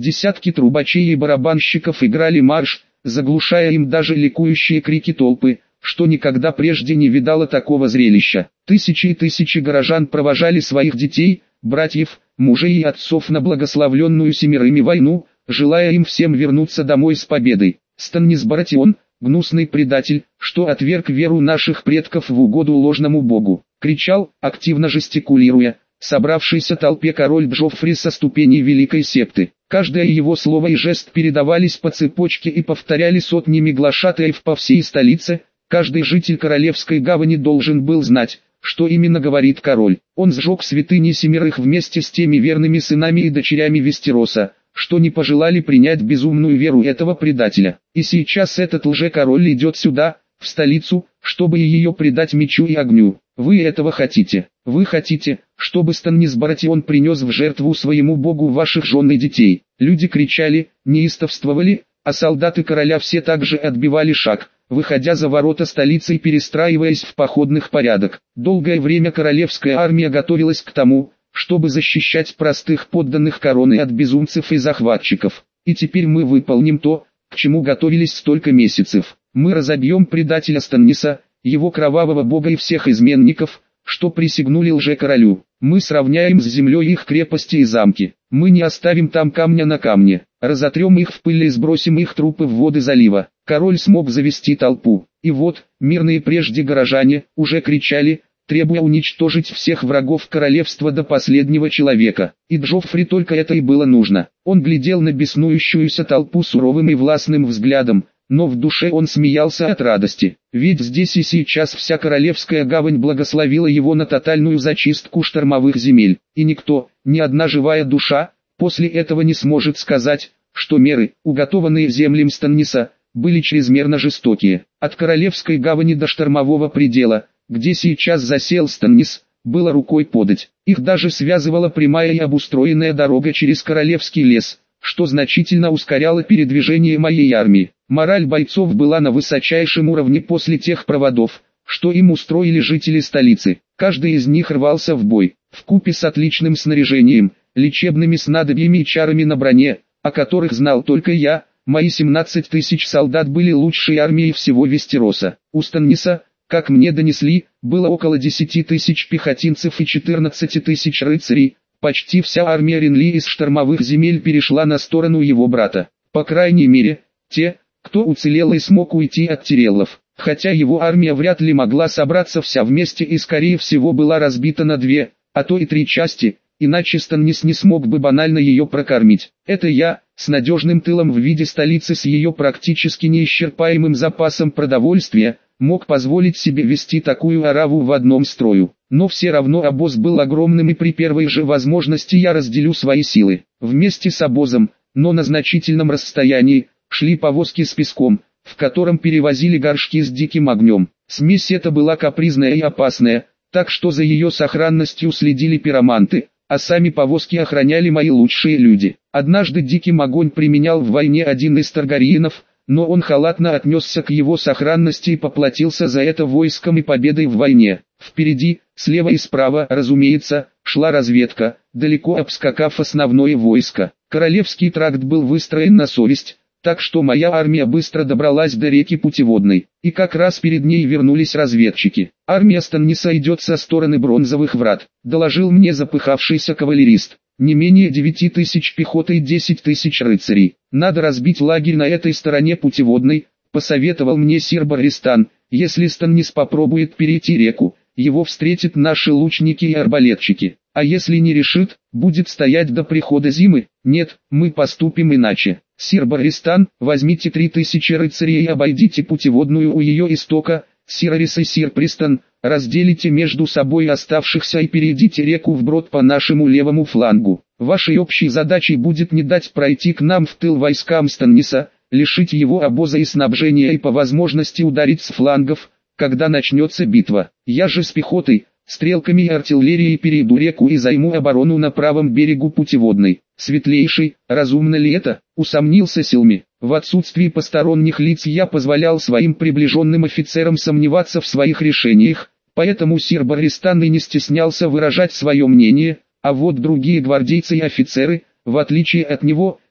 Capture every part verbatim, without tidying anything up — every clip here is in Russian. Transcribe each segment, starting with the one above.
Десятки трубачей и барабанщиков играли марш, заглушая им даже ликующие крики толпы, что никогда прежде не видало такого зрелища. Тысячи и тысячи горожан провожали своих детей, братьев, мужей и отцов на благословленную семерыми войну, желая им всем вернуться домой с победой. Станнис Баратион, гнусный предатель, что отверг веру наших предков в угоду ложному богу, кричал, активно жестикулируя, собравшейся толпе король Джоффри со ступеней великой секты. Каждое его слово и жест передавались по цепочке и повторяли сотнями глашатаев по всей столице. Каждый житель Королевской гавани должен был знать, что именно говорит король. Он сжег святыни семерых вместе с теми верными сынами и дочерями Вестероса, что не пожелали принять безумную веру этого предателя. И сейчас этот лже-король идет сюда, в столицу, чтобы ее предать мечу и огню. Вы этого хотите? Вы хотите, чтобы Станнис Баратион принес в жертву своему богу ваших жен и детей? Люди кричали, неистовствовали, а солдаты короля все также отбивали шаг, выходя за ворота столицы и перестраиваясь в походных порядок. Долгое время королевская армия готовилась к тому, чтобы защищать простых подданных короны от безумцев и захватчиков. И теперь мы выполним то, к чему готовились столько месяцев. Мы разобьем предателя Станниса, его кровавого бога и всех изменников, что присягнули лже-королю. Мы сравняем с землей их крепости и замки. Мы не оставим там камня на камне. Разотрем их в пыль и сбросим их трупы в воды залива. Король смог завести толпу. И вот, мирные прежде горожане, уже кричали, требуя уничтожить всех врагов королевства до последнего человека. И Джоффри только это и было нужно. Он глядел на беснующуюся толпу суровым и властным взглядом, но в душе он смеялся от радости. Ведь здесь и сейчас вся Королевская гавань благословила его на тотальную зачистку штормовых земель. И никто, ни одна живая душа, после этого не сможет сказать, что меры, уготованные землям Станниса, были чрезмерно жестокие. От Королевской гавани до штормового предела, где сейчас засел Станнис, было рукой подать. Их даже связывала прямая и обустроенная дорога через Королевский лес, что значительно ускоряло передвижение моей армии. Мораль бойцов была на высочайшем уровне после тех проводов, что им устроили жители столицы. Каждый из них рвался в бой, вкупе с отличным снаряжением, лечебными снадобьями и чарами на броне, о которых знал только я. Мои семнадцать тысяч солдат были лучшей армией всего Вестероса. У Станниса, как мне донесли, было около десяти тысяч пехотинцев и четырнадцати тысяч рыцарей. Почти вся армия Ренли из штормовых земель перешла на сторону его брата. По крайней мере, те, кто уцелел и смог уйти от Тиреллов. Хотя его армия вряд ли могла собраться вся вместе и скорее всего была разбита на две, а то и три части, иначе Станнис не смог бы банально ее прокормить. Это я, с надежным тылом в виде столицы с ее практически неисчерпаемым запасом продовольствия, мог позволить себе вести такую ораву в одном строю. Но все равно обоз был огромным и при первой же возможности я разделю свои силы. Вместе с обозом, но на значительном расстоянии, шли повозки с песком, в котором перевозили горшки с диким огнем. Смесь эта была капризная и опасная, так что за ее сохранностью следили пироманты, а сами повозки охраняли мои лучшие люди. Однажды диким огонь применял в войне один из Таргариенов, но он халатно отнесся к его сохранности и поплатился за это войском и победой в войне. Впереди, слева и справа, разумеется, шла разведка, далеко обскакав основное войско. Королевский тракт был выстроен на совесть, так что моя армия быстро добралась до реки Путеводной, и как раз перед ней вернулись разведчики. «Армия Станниса идет со стороны Бронзовых врат», — доложил мне запыхавшийся кавалерист. «Не менее девяти тысяч пехоты и десять тысяч рыцарей. Надо разбить лагерь на этой стороне Путеводной», — посоветовал мне сир Барристан. «Если Станнис попробует перейти реку, его встретят наши лучники и арбалетчики. А если не решит, будет стоять до прихода зимы. Нет, мы поступим иначе. Сир Барристан, возьмите три тысячи рыцарей и обойдите Путеводную у ее истока. Сир Арис и сир Пристон, разделите между собой оставшихся и перейдите реку вброд по нашему левому флангу. Вашей общей задачей будет не дать пройти к нам в тыл войскам Станниса, лишить его обоза и снабжения и по возможности ударить с флангов, когда начнется битва. Я же с пехотой, стрелками и артиллерией перейду реку и займу оборону на правом берегу Путеводной. Светлейший, разумно ли это? Усомнился Силми. В отсутствии посторонних лиц я позволял своим приближенным офицерам сомневаться в своих решениях, поэтому сир Барристан и не стеснялся выражать свое мнение, а вот другие гвардейцы и офицеры, в отличие от него,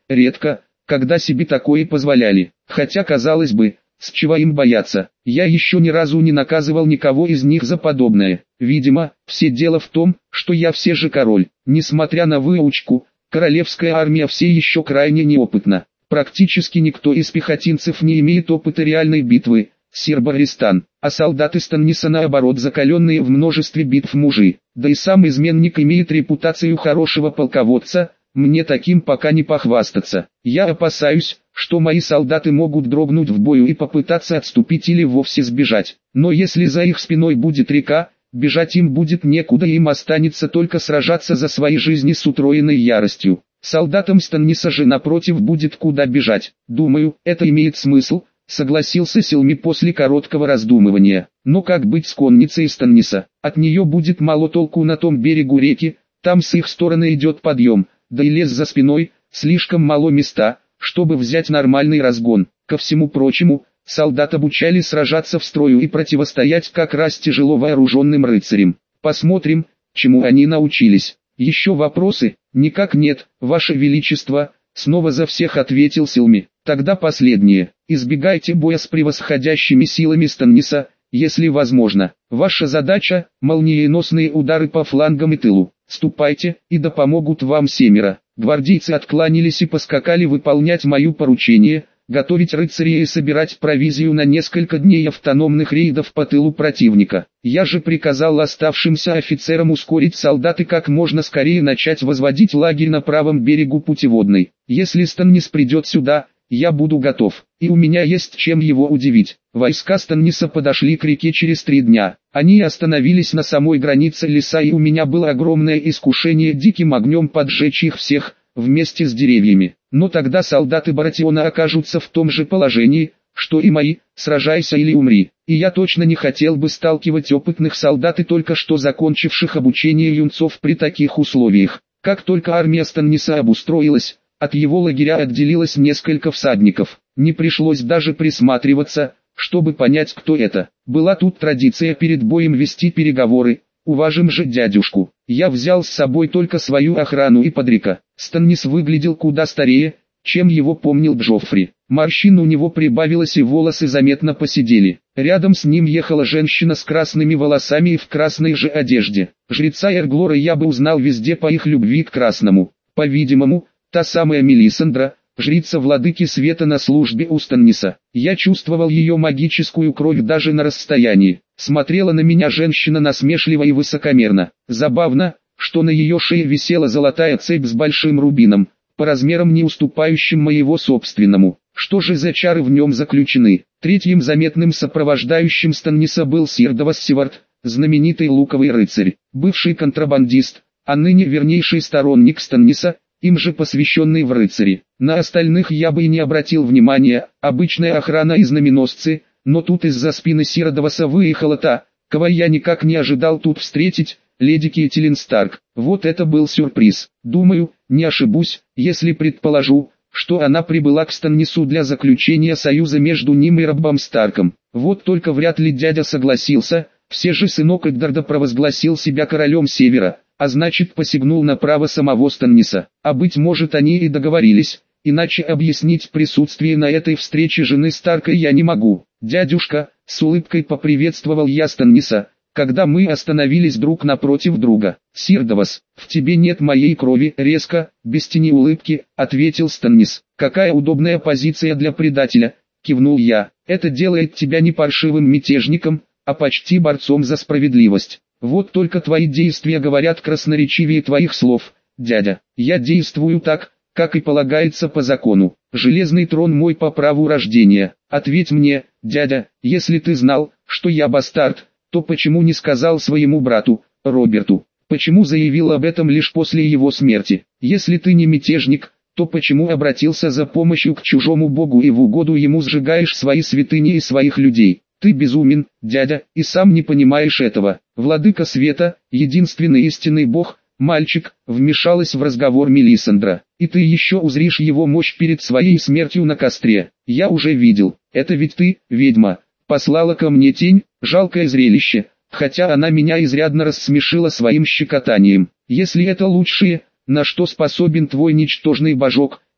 редко, когда себе такое позволяли. Хотя, казалось бы, с чего им бояться? Я еще ни разу не наказывал никого из них за подобное. Видимо, все дело в том, что я все же король. Несмотря на выучку, королевская армия все еще крайне неопытна. Практически никто из пехотинцев не имеет опыта реальной битвы, сир Барристан, а солдаты Станниса наоборот закаленные в множестве битв мужи. Да и сам изменник имеет репутацию хорошего полководца, мне таким пока не похвастаться. Я опасаюсь, что мои солдаты могут дрогнуть в бою и попытаться отступить или вовсе сбежать. Но если за их спиной будет река, бежать им будет некуда и им останется только сражаться за свои жизни с утроенной яростью. Солдатам Станниса же напротив будет куда бежать. Думаю, это имеет смысл, согласился Селми после короткого раздумывания. Но как быть с конницей Станниса? От нее будет мало толку на том берегу реки, там с их стороны идет подъем, да и лес за спиной, слишком мало места, чтобы взять нормальный разгон. Ко всему прочему, солдат обучали сражаться в строю и противостоять как раз тяжело вооруженным рыцарям. Посмотрим, чему они научились. Еще вопросы? Никак нет, Ваше Величество, снова за всех ответил Селми. Тогда последнее. Избегайте боя с превосходящими силами Станниса, если возможно. Ваша задача – молниеносные удары по флангам и тылу. Ступайте, и да помогут вам семеро. Гвардейцы откланялись и поскакали выполнять мое поручение, готовить рыцарей и собирать провизию на несколько дней автономных рейдов по тылу противника. Я же приказал оставшимся офицерам ускорить солдат и как можно скорее начать возводить лагерь на правом берегу путеводной. Если Станнис придет сюда, я буду готов, и у меня есть чем его удивить. Войска Станниса подошли к реке через три дня. Они остановились на самой границе леса, и у меня было огромное искушение диким огнем поджечь их всех, вместе с деревьями. Но тогда солдаты Баратиона окажутся в том же положении, что и мои, сражайся или умри. И я точно не хотел бы сталкивать опытных солдат и только что закончивших обучение юнцов при таких условиях. Как только армия Станниса обустроилась, от его лагеря отделилось несколько всадников. Не пришлось даже присматриваться, чтобы понять, кто это. Была тут традиция перед боем вести переговоры. Уважим же дядюшку. Я взял с собой только свою охрану и подрика. Станнис выглядел куда старее, чем его помнил Джоффри. Морщин у него прибавилось и волосы заметно поседели. Рядом с ним ехала женщина с красными волосами и в красной же одежде. Жреца Эрглора я бы узнал везде по их любви к красному. По-видимому, та самая Мелисандра, жрица владыки света на службе у Станниса. Я чувствовал ее магическую кровь даже на расстоянии. Смотрела на меня женщина насмешливо и высокомерно. Забавно, что на ее шее висела золотая цепь с большим рубином, по размерам не уступающим моего собственному. Что же за чары в нем заключены? Третьим заметным сопровождающим Станниса был сир Давас Сивард, знаменитый луковый рыцарь, бывший контрабандист, а ныне вернейший сторонник Станниса, им же посвященный в рыцари. На остальных я бы и не обратил внимания, обычная охрана и знаменосцы, но тут из-за спины сира Даваса выехала та, кого я никак не ожидал тут встретить, леди Кейтилин Старк. Вот это был сюрприз. Думаю, не ошибусь, если предположу, что она прибыла к Станнису для заключения союза между ним и Роббом Старком. Вот только вряд ли дядя согласился, все же сынок Эддарда провозгласил себя королем Севера, а значит посягнул на право самого Станниса. А быть может они и договорились, иначе объяснить присутствие на этой встрече жены Старка я не могу. «Дядюшка», с улыбкой поприветствовал я Станниса, когда мы остановились друг напротив друга. «Сир Давас, в тебе нет моей крови», резко, без тени улыбки, ответил Станнис. «Какая удобная позиция для предателя», кивнул я. «Это делает тебя не паршивым мятежником, а почти борцом за справедливость. Вот только твои действия говорят красноречивее твоих слов, дядя. Я действую так, как и полагается по закону. Железный трон мой по праву рождения. Ответь мне, дядя, если ты знал, что я бастард, то почему не сказал своему брату, Роберту? Почему заявил об этом лишь после его смерти? Если ты не мятежник, то почему обратился за помощью к чужому богу и в угоду ему сжигаешь свои святыни и своих людей? Ты безумен, дядя, и сам не понимаешь этого. Владыка света, единственный истинный бог, мальчик, вмешалась в разговор Мелисандра. И ты еще узришь его мощь перед своей смертью на костре. Я уже видел. Это ведь ты, ведьма, послала ко мне тень, жалкое зрелище, хотя она меня изрядно рассмешила своим щекотанием. Если это лучшее, на что способен твой ничтожный божок,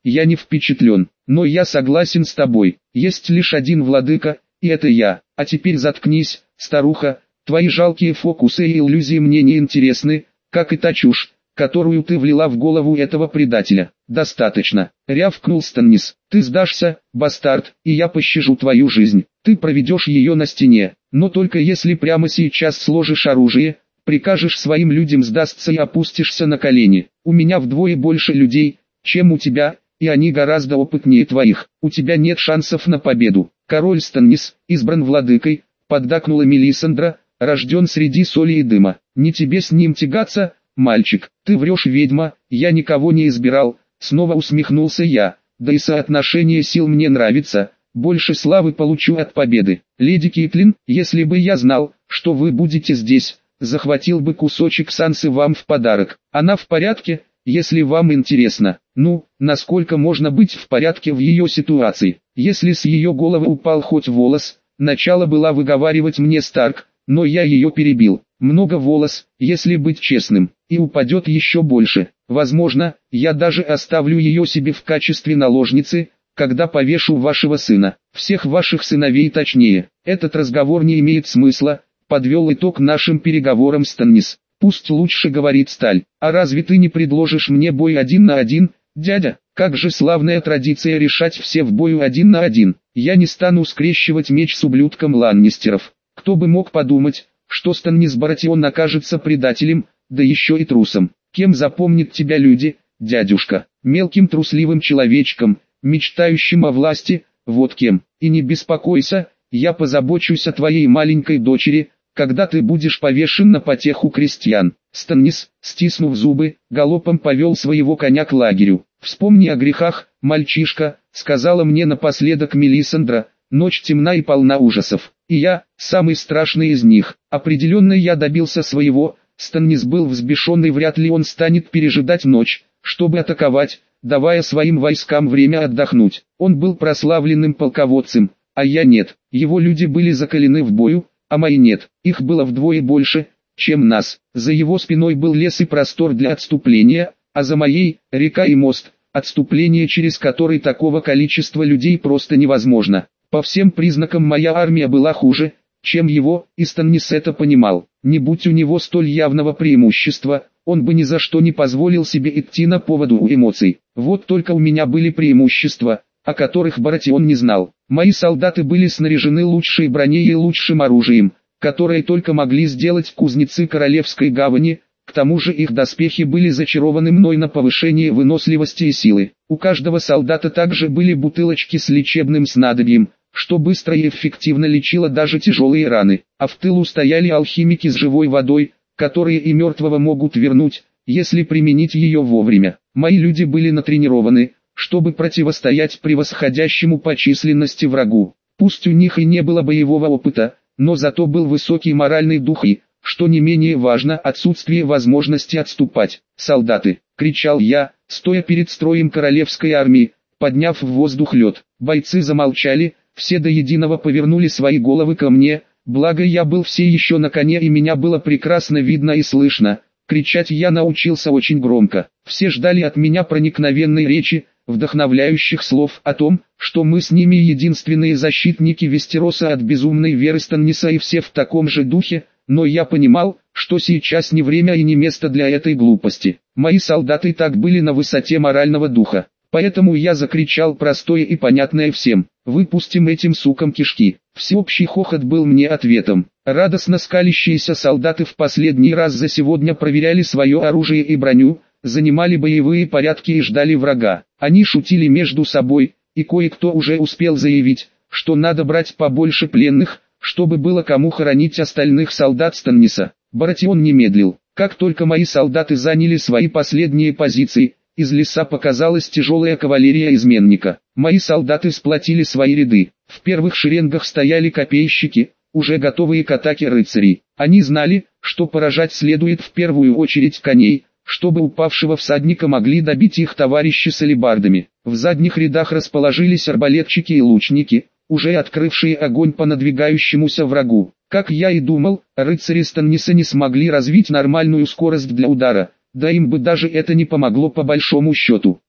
я не впечатлен. Но я согласен с тобой, есть лишь один владыка, и это я. А теперь заткнись, старуха, твои жалкие фокусы и иллюзии мне не интересны, как и та чушь, которую ты влила в голову этого предателя. Достаточно, рявкнул Станнис. Ты сдашься, бастард, и я пощажу твою жизнь. Ты проведешь ее на стене, но только если прямо сейчас сложишь оружие, прикажешь своим людям сдастся и опустишься на колени. У меня вдвое больше людей, чем у тебя, и они гораздо опытнее твоих. У тебя нет шансов на победу. Король Станнис, избран владыкой, поддакнула Мелисандра, рожден среди соли и дыма. Не тебе с ним тягаться, мальчик. Ты врешь, ведьма, я никого не избирал. Снова усмехнулся я, да и соотношение сил мне нравится. Больше славы получу от победы. Леди Кейтлин, если бы я знал, что вы будете здесь, захватил бы кусочек Сансы вам в подарок. Она в порядке, если вам интересно. Ну, насколько можно быть в порядке в ее ситуации? Если с ее головы упал хоть волос, начало было выговаривать мне Старк, но я ее перебил. Много волос, если быть честным, и упадет еще больше. Возможно, я даже оставлю ее себе в качестве наложницы, когда повешу вашего сына, всех ваших сыновей точнее. Этот разговор не имеет смысла, подвел итог нашим переговорам Станнис. Пусть лучше говорит Сталь. А разве ты не предложишь мне бой один на один, дядя? Как же славная традиция решать все в бою один на один. Я не стану скрещивать меч с ублюдком Ланнистеров. Кто бы мог подумать, что Станнис Баратион окажется предателем, да еще и трусом. Кем запомнят тебя люди, дядюшка? Мелким трусливым человечком, мечтающим о власти, вот кем. И не беспокойся, я позабочусь о твоей маленькой дочери, когда ты будешь повешен на потеху крестьян. Станнис, стиснув зубы, галопом повел своего коня к лагерю. Вспомни о грехах, мальчишка, сказала мне напоследок Мелисандра, ночь темна и полна ужасов. И я, самый страшный из них. Определенно я добился своего. Станнис был взбешен, и вряд ли он станет пережидать ночь, чтобы атаковать, давая своим войскам время отдохнуть. Он был прославленным полководцем, а я нет. Его люди были закалены в бою, а мои нет. Их было вдвое больше, чем нас. За его спиной был лес и простор для отступления, а за моей – река и мост, отступление через который такого количества людей просто невозможно. По всем признакам моя армия была хуже, чем его, и Станнис это понимал. Не будь у него столь явного преимущества, он бы ни за что не позволил себе идти на поводу у эмоций. Вот только у меня были преимущества, о которых Баратион не знал. Мои солдаты были снаряжены лучшей броней и лучшим оружием, которое только могли сделать кузнецы Королевской гавани. К тому же их доспехи были зачарованы мной на повышение выносливости и силы. У каждого солдата также были бутылочки с лечебным снадобьем, что быстро и эффективно лечило даже тяжелые раны. А в тылу стояли алхимики с живой водой, которые и мертвого могут вернуть, если применить ее вовремя. Мои люди были натренированы, чтобы противостоять превосходящему по численности врагу. Пусть у них и не было боевого опыта, но зато был высокий моральный дух и, что не менее важно, отсутствие возможности отступать. «Солдаты!» — кричал я, стоя перед строем королевской армии, подняв в воздух лед. Бойцы замолчали, все до единого повернули свои головы ко мне, благо я был все еще на коне и меня было прекрасно видно и слышно. Кричать я научился очень громко. Все ждали от меня проникновенной речи, вдохновляющих слов о том, что мы с ними единственные защитники Вестероса от безумной веры Станниса, и все в таком же духе, но я понимал, что сейчас не время и не место для этой глупости. Мои солдаты так были на высоте морального духа. Поэтому я закричал простое и понятное всем: «Выпустим этим сукам кишки!» Всеобщий хохот был мне ответом. Радостно скалящиеся солдаты в последний раз за сегодня проверяли свое оружие и броню, занимали боевые порядки и ждали врага. Они шутили между собой, и кое-кто уже успел заявить, что надо брать побольше пленных, чтобы было кому хоронить остальных солдат Станниса. Баратион не медлил. Как только мои солдаты заняли свои последние позиции, из леса показалась тяжелая кавалерия изменника. Мои солдаты сплотили свои ряды. В первых шеренгах стояли копейщики, уже готовые к атаке рыцарей. Они знали, что поражать следует в первую очередь коней, чтобы упавшего всадника могли добить их товарищи с алебардами. В задних рядах расположились арбалетчики и лучники, уже открывшие огонь по надвигающемуся врагу. Как я и думал, рыцари Станниса не смогли развить нормальную скорость для удара. Да им бы даже это не помогло по большому счету.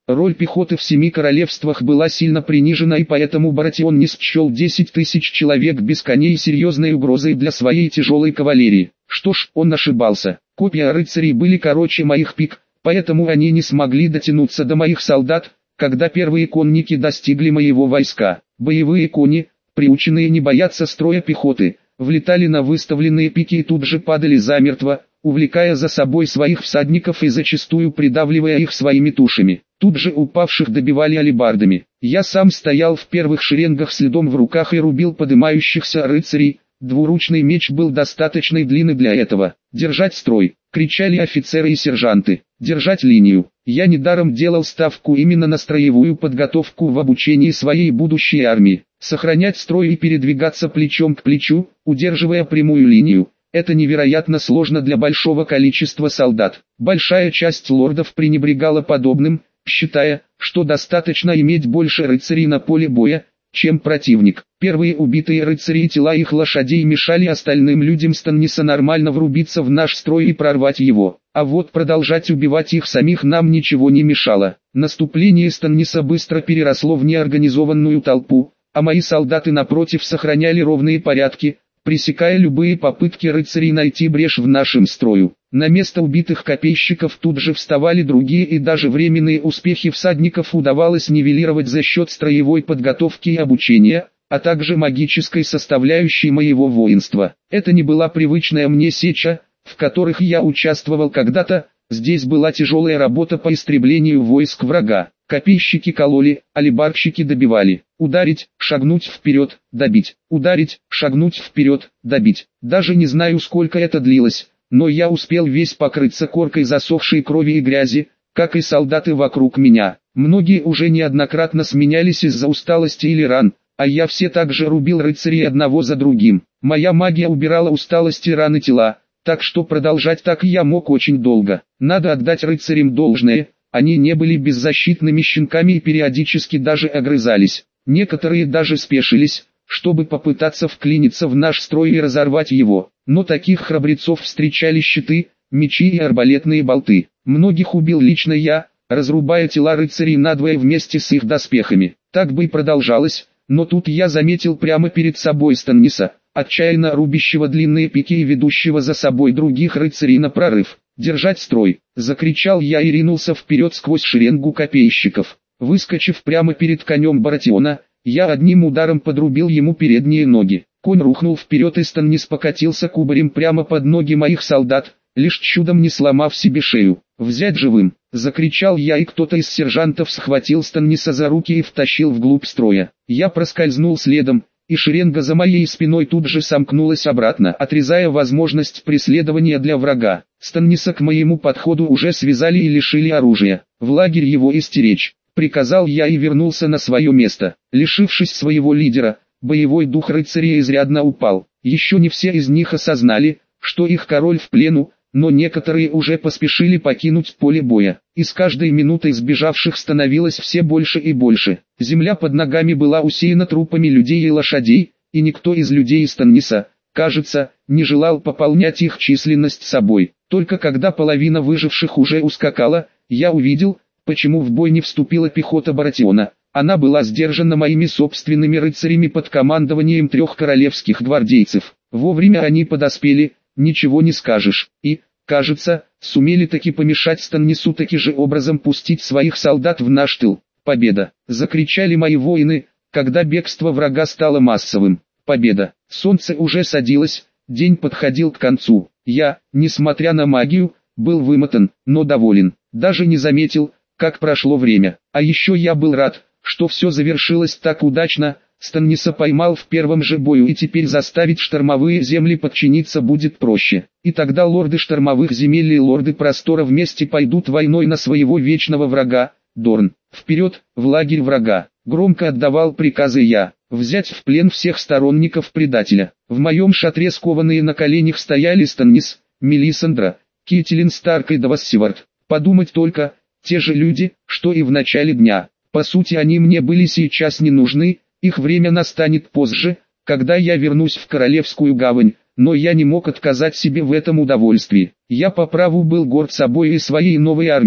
Роль пехоты в семи королевствах была сильно принижена, и поэтому Баратион не счел десять тысяч человек без коней серьезной угрозой для своей тяжелой кавалерии. Что ж, он ошибался. Копья рыцарей были короче моих пик, поэтому они не смогли дотянуться до моих солдат, когда первые конники достигли моего войска. Боевые кони, приученные не бояться строя пехоты, влетали на выставленные пики и тут же падали замертво, увлекая за собой своих всадников и зачастую придавливая их своими тушами. Тут же упавших добивали алебардами. Я сам стоял в первых шеренгах с ледом в руках и рубил подымающихся рыцарей. Двуручный меч был достаточной длины для этого. «Держать строй!» — кричали офицеры и сержанты. «Держать линию!» Я недаром делал ставку именно на строевую подготовку в обучении своей будущей армии. Сохранять строй и передвигаться плечом к плечу, удерживая прямую линию. Это невероятно сложно для большого количества солдат. Большая часть лордов пренебрегала подобным, считая, что достаточно иметь больше рыцарей на поле боя, чем противник. Первые убитые рыцари и тела их лошадей мешали остальным людям Станниса нормально врубиться в наш строй и прорвать его. А вот продолжать убивать их самих нам ничего не мешало. Наступление Станниса быстро переросло в неорганизованную толпу, а мои солдаты напротив сохраняли ровные порядки, пресекая любые попытки рыцарей найти брешь в нашем строю. На место убитых копейщиков тут же вставали другие, и даже временные успехи всадников удавалось нивелировать за счет строевой подготовки и обучения, а также магической составляющей моего воинства. Это не была привычная мне сеча, в которых я участвовал когда-то, здесь была тяжелая работа по истреблению войск врага. Копейщики кололи, алебардщики добивали. Ударить, шагнуть вперед, добить. Ударить, шагнуть вперед, добить. Даже не знаю, сколько это длилось, но я успел весь покрыться коркой засохшей крови и грязи, как и солдаты вокруг меня. Многие уже неоднократно сменялись из-за усталости или ран, а я все так же рубил рыцарей одного за другим. Моя магия убирала усталость и раны тела, так что продолжать так я мог очень долго. Надо отдать рыцарям должное. Они не были беззащитными щенками и периодически даже огрызались. Некоторые даже спешились, чтобы попытаться вклиниться в наш строй и разорвать его. Но таких храбрецов встречали щиты, мечи и арбалетные болты. Многих убил лично я, разрубая тела рыцарей надвое вместе с их доспехами. Так бы и продолжалось, но тут я заметил прямо перед собой Станниса, отчаянно рубящего длинные пики и ведущего за собой других рыцарей на прорыв. «Держать строй!» — закричал я и ринулся вперед сквозь шеренгу копейщиков. Выскочив прямо перед конем Баратиона, я одним ударом подрубил ему передние ноги. Конь рухнул вперед, и Станнис покатился кубарем прямо под ноги моих солдат, лишь чудом не сломав себе шею. «Взять живым!» — закричал я, и кто-то из сержантов схватил Станниса за руки и втащил вглубь строя. Я проскользнул следом, и шеренга за моей спиной тут же сомкнулась обратно, отрезая возможность преследования для врага. Станниса к моему подходу уже связали и лишили оружия. «В лагерь его истеречь», — приказал я и вернулся на свое место. Лишившись своего лидера, боевой дух рыцарей изрядно упал. Еще не все из них осознали, что их король в плену, но некоторые уже поспешили покинуть поле боя. И с каждой минутой сбежавших становилось все больше и больше. Земля под ногами была усеяна трупами людей и лошадей, и никто из людей Станниса, кажется, не желал пополнять их численность собой. Только когда половина выживших уже ускакала, я увидел, почему в бой не вступила пехота Баратиона. Она была сдержана моими собственными рыцарями под командованием трех королевских гвардейцев. Вовремя они подоспели, ничего не скажешь, и, кажется, сумели таки помешать Станнису таки же образом пустить своих солдат в наш тыл. «Победа!» — закричали мои воины, когда бегство врага стало массовым. «Победа!» Солнце уже садилось, день подходил к концу. Я, несмотря на магию, был вымотан, но доволен. Даже не заметил, как прошло время. А еще я был рад, что все завершилось так удачно. Станниса поймал в первом же бою, и теперь заставить штормовые земли подчиниться будет проще. И тогда лорды штормовых земель и лорды простора вместе пойдут войной на своего вечного врага, Дорн. «Вперед, в лагерь врага!» Громко отдавал приказы я. Взять в плен всех сторонников предателя. В моем шатре скованные на коленях стояли Станнис, Мелисандра, Кителин Старк и Давассивард. Подумать только, те же люди, что и в начале дня. По сути, они мне были сейчас не нужны. Их время настанет позже, когда я вернусь в Королевскую гавань, но я не мог отказать себе в этом удовольствии. Я по праву был горд собой и своей новой армией,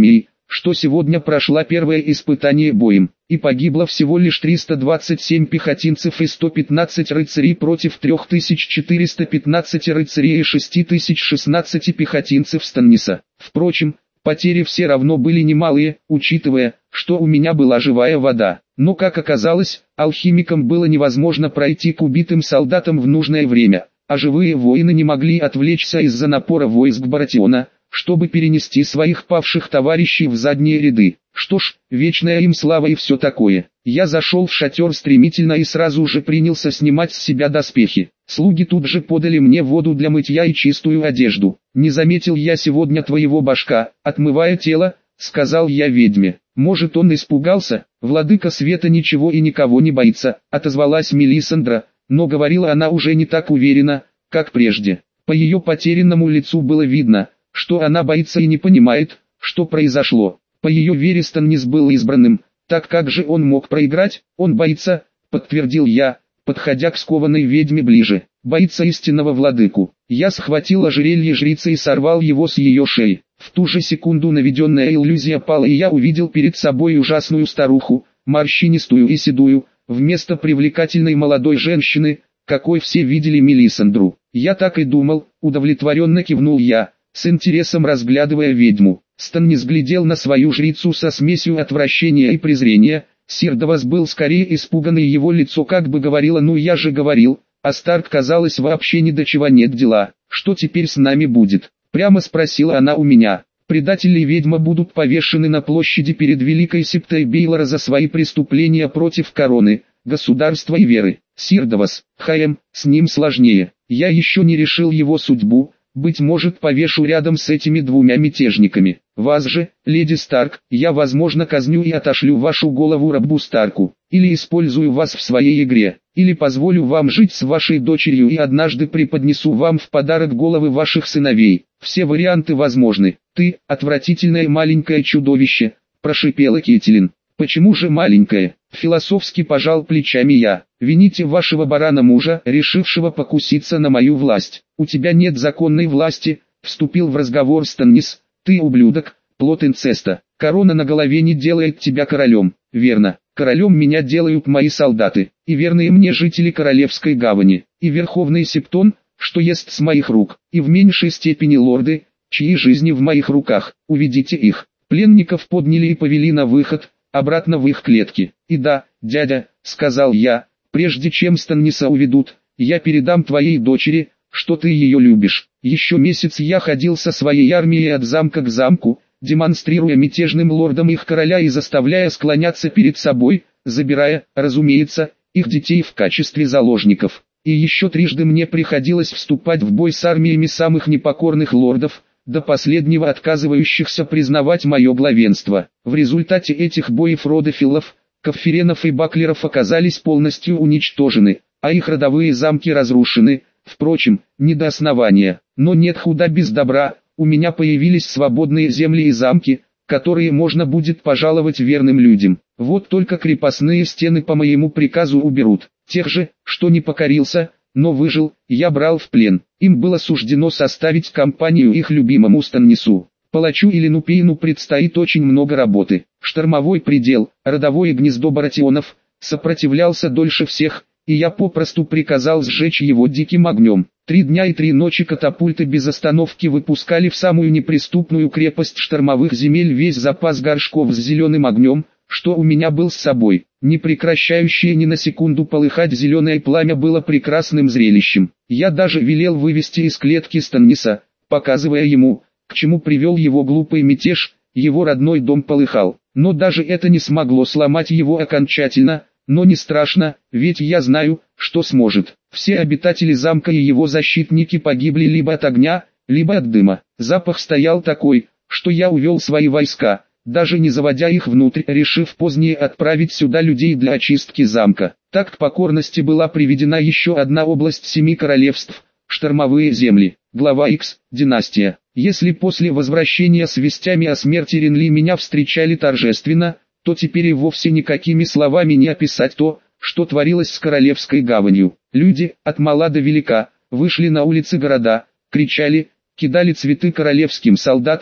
что сегодня прошла первое испытание боем, и погибло всего лишь триста двадцать семь пехотинцев и сто пятнадцать рыцарей против три тысячи четыреста пятнадцать рыцарей и шесть тысяч шестнадцать пехотинцев Станниса. Впрочем, потери все равно были немалые, учитывая, что у меня была живая вода. Но, как оказалось, алхимикам было невозможно пройти к убитым солдатам в нужное время, а живые воины не могли отвлечься из-за напора войск Баратиона, чтобы перенести своих павших товарищей в задние ряды. Что ж, вечная им слава и все такое. Я зашел в шатер стремительно и сразу же принялся снимать с себя доспехи. Слуги тут же подали мне воду для мытья и чистую одежду. «Не заметил я сегодня твоего башка, отмывая тело», — сказал я ведьме. «Может, он испугался? Владыка света ничего и никого не боится», — отозвалась Мелисандра, но говорила она уже не так уверенно, как прежде. По ее потерянному лицу было видно, что она боится и не понимает, что произошло. По ее вере Станнис был избранным, так как же он мог проиграть? Он боится, подтвердил я, подходя к скованной ведьме ближе. Боится истинного владыку. Я схватил ожерелье жрицы и сорвал его с ее шеи. В ту же секунду наведенная иллюзия пала, и я увидел перед собой ужасную старуху, морщинистую и седую, вместо привлекательной молодой женщины, какой все видели Мелисандру. Я так и думал, удовлетворенно кивнул я, с интересом разглядывая ведьму. Станнис глядел на свою жрицу со смесью отвращения и презрения. Сирдовас был скорее испуган, и его лицо как бы говорило: «Ну я же говорил», а Старк, казалось, вообще ни до чего нет дела. «Что теперь с нами будет?» — прямо спросила она у меня. «Предатель и ведьма будут повешены на площади перед Великой Септой Бейлора за свои преступления против короны, государства и веры. Сирдовас, Хаем, с ним сложнее. Я еще не решил его судьбу. Быть может, повешу рядом с этими двумя мятежниками. Вас же, леди Старк, я возможно казню и отошлю вашу голову рабу Старку. Или использую вас в своей игре. Или позволю вам жить с вашей дочерью и однажды преподнесу вам в подарок головы ваших сыновей. Все варианты возможны. Ты, отвратительное маленькое чудовище», — прошипела Кетелин. «Почему же маленькое?» — философски пожал плечами я. «Вините вашего барана-мужа, решившего покуситься на мою власть. У тебя нет законной власти», — вступил в разговор Станнис. «Ты ублюдок, плод инцеста. Корона на голове не делает тебя королем, верно? Королем меня делают мои солдаты, и верные мне жители Королевской гавани, и Верховный Септон, что ест с моих рук, и в меньшей степени лорды, чьи жизни в моих руках. Уведите их». Пленников подняли и повели на выход, обратно в их клетки. «И да, дядя», — сказал я, — «прежде чем Станниса уведут, я передам твоей дочери, что ты ее любишь». Еще месяц я ходил со своей армией от замка к замку, демонстрируя мятежным лордам их короля и заставляя склоняться перед собой, забирая, разумеется, их детей в качестве заложников. И еще трижды мне приходилось вступать в бой с армиями самых непокорных лордов, до последнего отказывающихся признавать мое главенство. В результате этих боев роды Филлов, Кафференов и Баклеров оказались полностью уничтожены, а их родовые замки разрушены, впрочем, не до основания. Но нет худа без добра, у меня появились свободные земли и замки, которые можно будет пожаловать верным людям. Вот только крепостные стены по моему приказу уберут. Тех же, что не покорился, но выжил, я брал в плен. Им было суждено составить компанию их любимому Станнису. Палачу или Нупейну предстоит очень много работы. Штормовой предел, родовое гнездо Баратионов, сопротивлялся дольше всех, и я попросту приказал сжечь его диким огнем. Три дня и три ночи катапульты без остановки выпускали в самую неприступную крепость штормовых земель весь запас горшков с зеленым огнем, что у меня был с собой. Не прекращающее ни на секунду полыхать зеленое пламя было прекрасным зрелищем. Я даже велел вывести из клетки Станниса, показывая ему, к чему привел его глупый мятеж. Его родной дом полыхал, но даже это не смогло сломать его окончательно. Но не страшно, ведь я знаю, что сможет. Все обитатели замка и его защитники погибли либо от огня, либо от дыма. Запах стоял такой, что я увел свои войска, даже не заводя их внутрь, решив позднее отправить сюда людей для очистки замка. Так к покорности была приведена еще одна область семи королевств – штормовые земли. Глава Х – династия. Если после возвращения с вестями о смерти Ренли меня встречали торжественно, то теперь и вовсе никакими словами не описать то, что творилось с Королевской гаванью. Люди, от мала до велика, вышли на улицы города, кричали, кидали цветы королевским солдатам,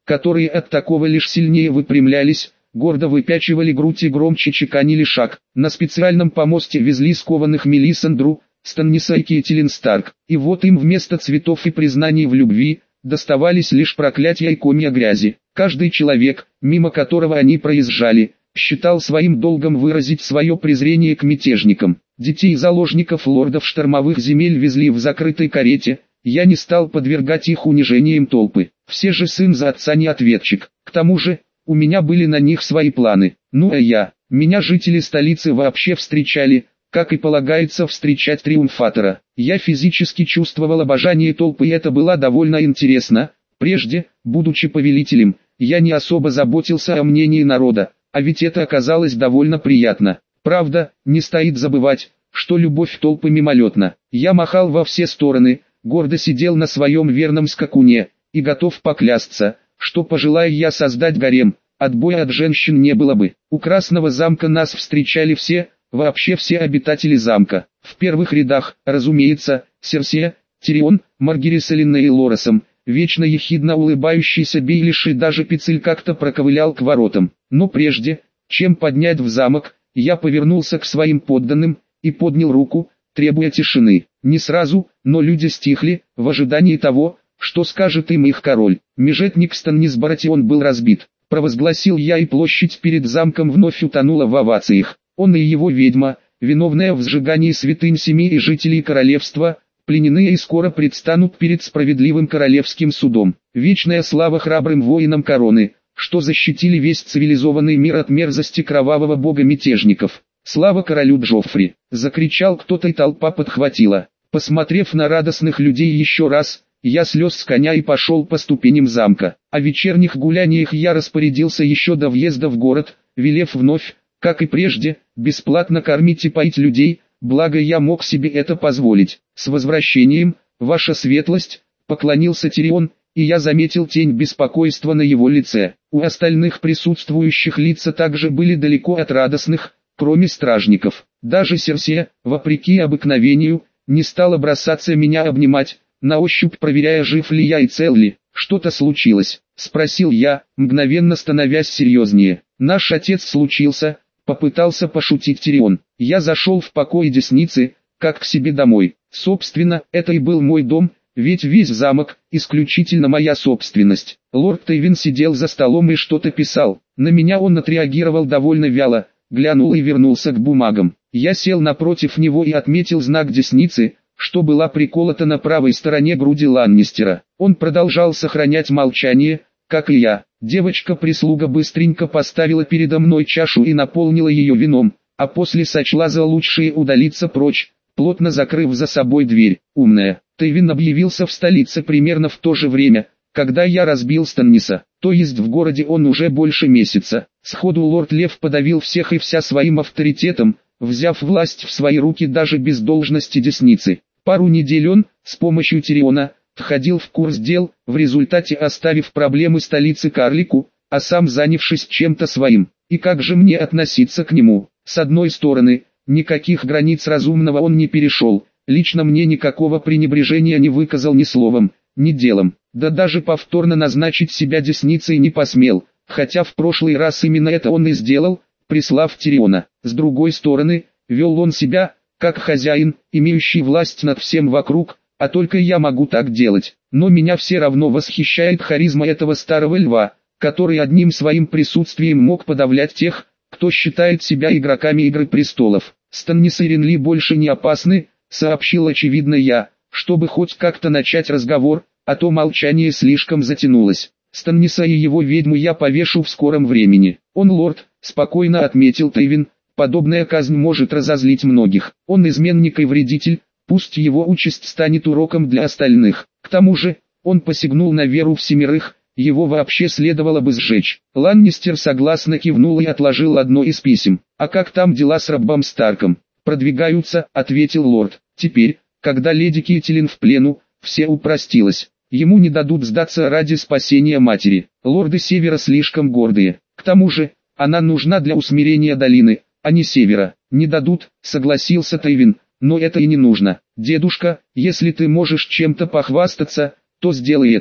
которые от такого лишь сильнее выпрямлялись, гордо выпячивали грудь и громче чеканили шаг. На специальном помосте везли скованных Мелисандру, Станниса и Кейтилин Старк, и вот им вместо цветов и признаний в любви, доставались лишь проклятия и комья грязи. Каждый человек, мимо которого они проезжали, считал своим долгом выразить свое презрение к мятежникам. Детей заложников лордов штормовых земель везли в закрытой карете, я не стал подвергать их унижениям толпы. Все же сын за отца не ответчик. К тому же, у меня были на них свои планы. Ну а я, меня жители столицы вообще встречали, как и полагается встречать триумфатора. Я физически чувствовал обожание толпы, и это было довольно интересно. Прежде, будучи повелителем, я не особо заботился о мнении народа, а ведь это оказалось довольно приятно. Правда, не стоит забывать, что любовь толпы мимолетна. Я махал во все стороны, гордо сидел на своем верном скакуне, и готов поклясться, что пожелая я создать гарем, отбоя от женщин не было бы. У Красного замка нас встречали все, вообще все обитатели замка. В первых рядах, разумеется, Серсея, Тирион, Маргерис и Линней Лоресом, вечно ехидно улыбающийся Бейлиш и даже Пицель как-то проковылял к воротам. Но прежде, чем поднять в замок, я повернулся к своим подданным и поднял руку, требуя тишины. Не сразу, но люди стихли, в ожидании того, что скажет им их король. Межетник Станнис Баратион был разбит, провозгласил я, и площадь перед замком вновь утонула в овациях. Он и его ведьма, виновная в сжигании святынь семей и жителей королевства, пленены и скоро предстанут перед справедливым королевским судом. Вечная слава храбрым воинам короны, что защитили весь цивилизованный мир от мерзости кровавого бога мятежников. Слава королю Джоффри! Закричал кто-то, и толпа подхватила. Посмотрев на радостных людей еще раз, я слез с коня и пошел по ступеням замка. О вечерних гуляниях я распорядился еще до въезда в город, велев вновь, как и прежде, бесплатно кормить и поить людей, благо я мог себе это позволить. С возвращением, ваша светлость, поклонился Тирион, и я заметил тень беспокойства на его лице. У остальных присутствующих лица также были далеко от радостных, кроме стражников. Даже Серсея, вопреки обыкновению, не стала бросаться меня обнимать, на ощупь проверяя, жив ли я и цел ли. «Что-то случилось?» — спросил я, мгновенно становясь серьезнее. «Наш отец случился», — попытался пошутить Тирион. Я зашел в покой Десницы, как к себе домой. Собственно, это и был мой дом, ведь весь замок — исключительно моя собственность. Лорд Тейвин сидел за столом и что-то писал. На меня он отреагировал довольно вяло, глянул и вернулся к бумагам. Я сел напротив него и отметил знак Десницы, что была приколота на правой стороне груди Ланнистера. Он продолжал сохранять молчание, как и я. Девочка-прислуга быстренько поставила передо мной чашу и наполнила ее вином, а после сочла за лучшее удалиться прочь, плотно закрыв за собой дверь. Умная. Тейвин объявился в столице примерно в то же время, когда я разбил Станниса, то есть в городе он уже больше месяца. Сходу лорд Лев подавил всех и вся своим авторитетом, взяв власть в свои руки даже без должности Десницы. Пару недель он, с помощью Тириона, входил в курс дел, в результате оставив проблемы столицы карлику, а сам занявшись чем-то своим. И как же мне относиться к нему? С одной стороны, никаких границ разумного он не перешел, лично мне никакого пренебрежения не выказал ни словом, ни делом, да даже повторно назначить себя Десницей не посмел, хотя в прошлый раз именно это он и сделал, прислав Тириона. С другой стороны, вел он себя, как хозяин, имеющий власть над всем вокруг, а только я могу так делать. Но меня все равно восхищает харизма этого старого льва, который одним своим присутствием мог подавлять тех, кто считает себя игроками Игры Престолов. Станнис и Ренли больше не опасны, сообщил очевидно я, чтобы хоть как-то начать разговор, а то молчание слишком затянулось. Станниса и его ведьму я повешу в скором времени. Он лорд, спокойно отметил Тейвин, подобная казнь может разозлить многих. Он изменник и вредитель, пусть его участь станет уроком для остальных. К тому же, он посягнул на веру всемирых, его вообще следовало бы сжечь. Ланнистер согласно кивнул и отложил одно из писем. «А как там дела с Роббом Старком?» «Продвигаются», — ответил лорд. «Теперь, когда леди Кейтилин в плену, все упростилось. Ему не дадут сдаться ради спасения матери. Лорды Севера слишком гордые. К тому же, она нужна для усмирения долины, а не Севера. Не дадут», — согласился Тейвин, — «но это и не нужно. Дедушка, если ты можешь чем-то похвастаться, то сделай это».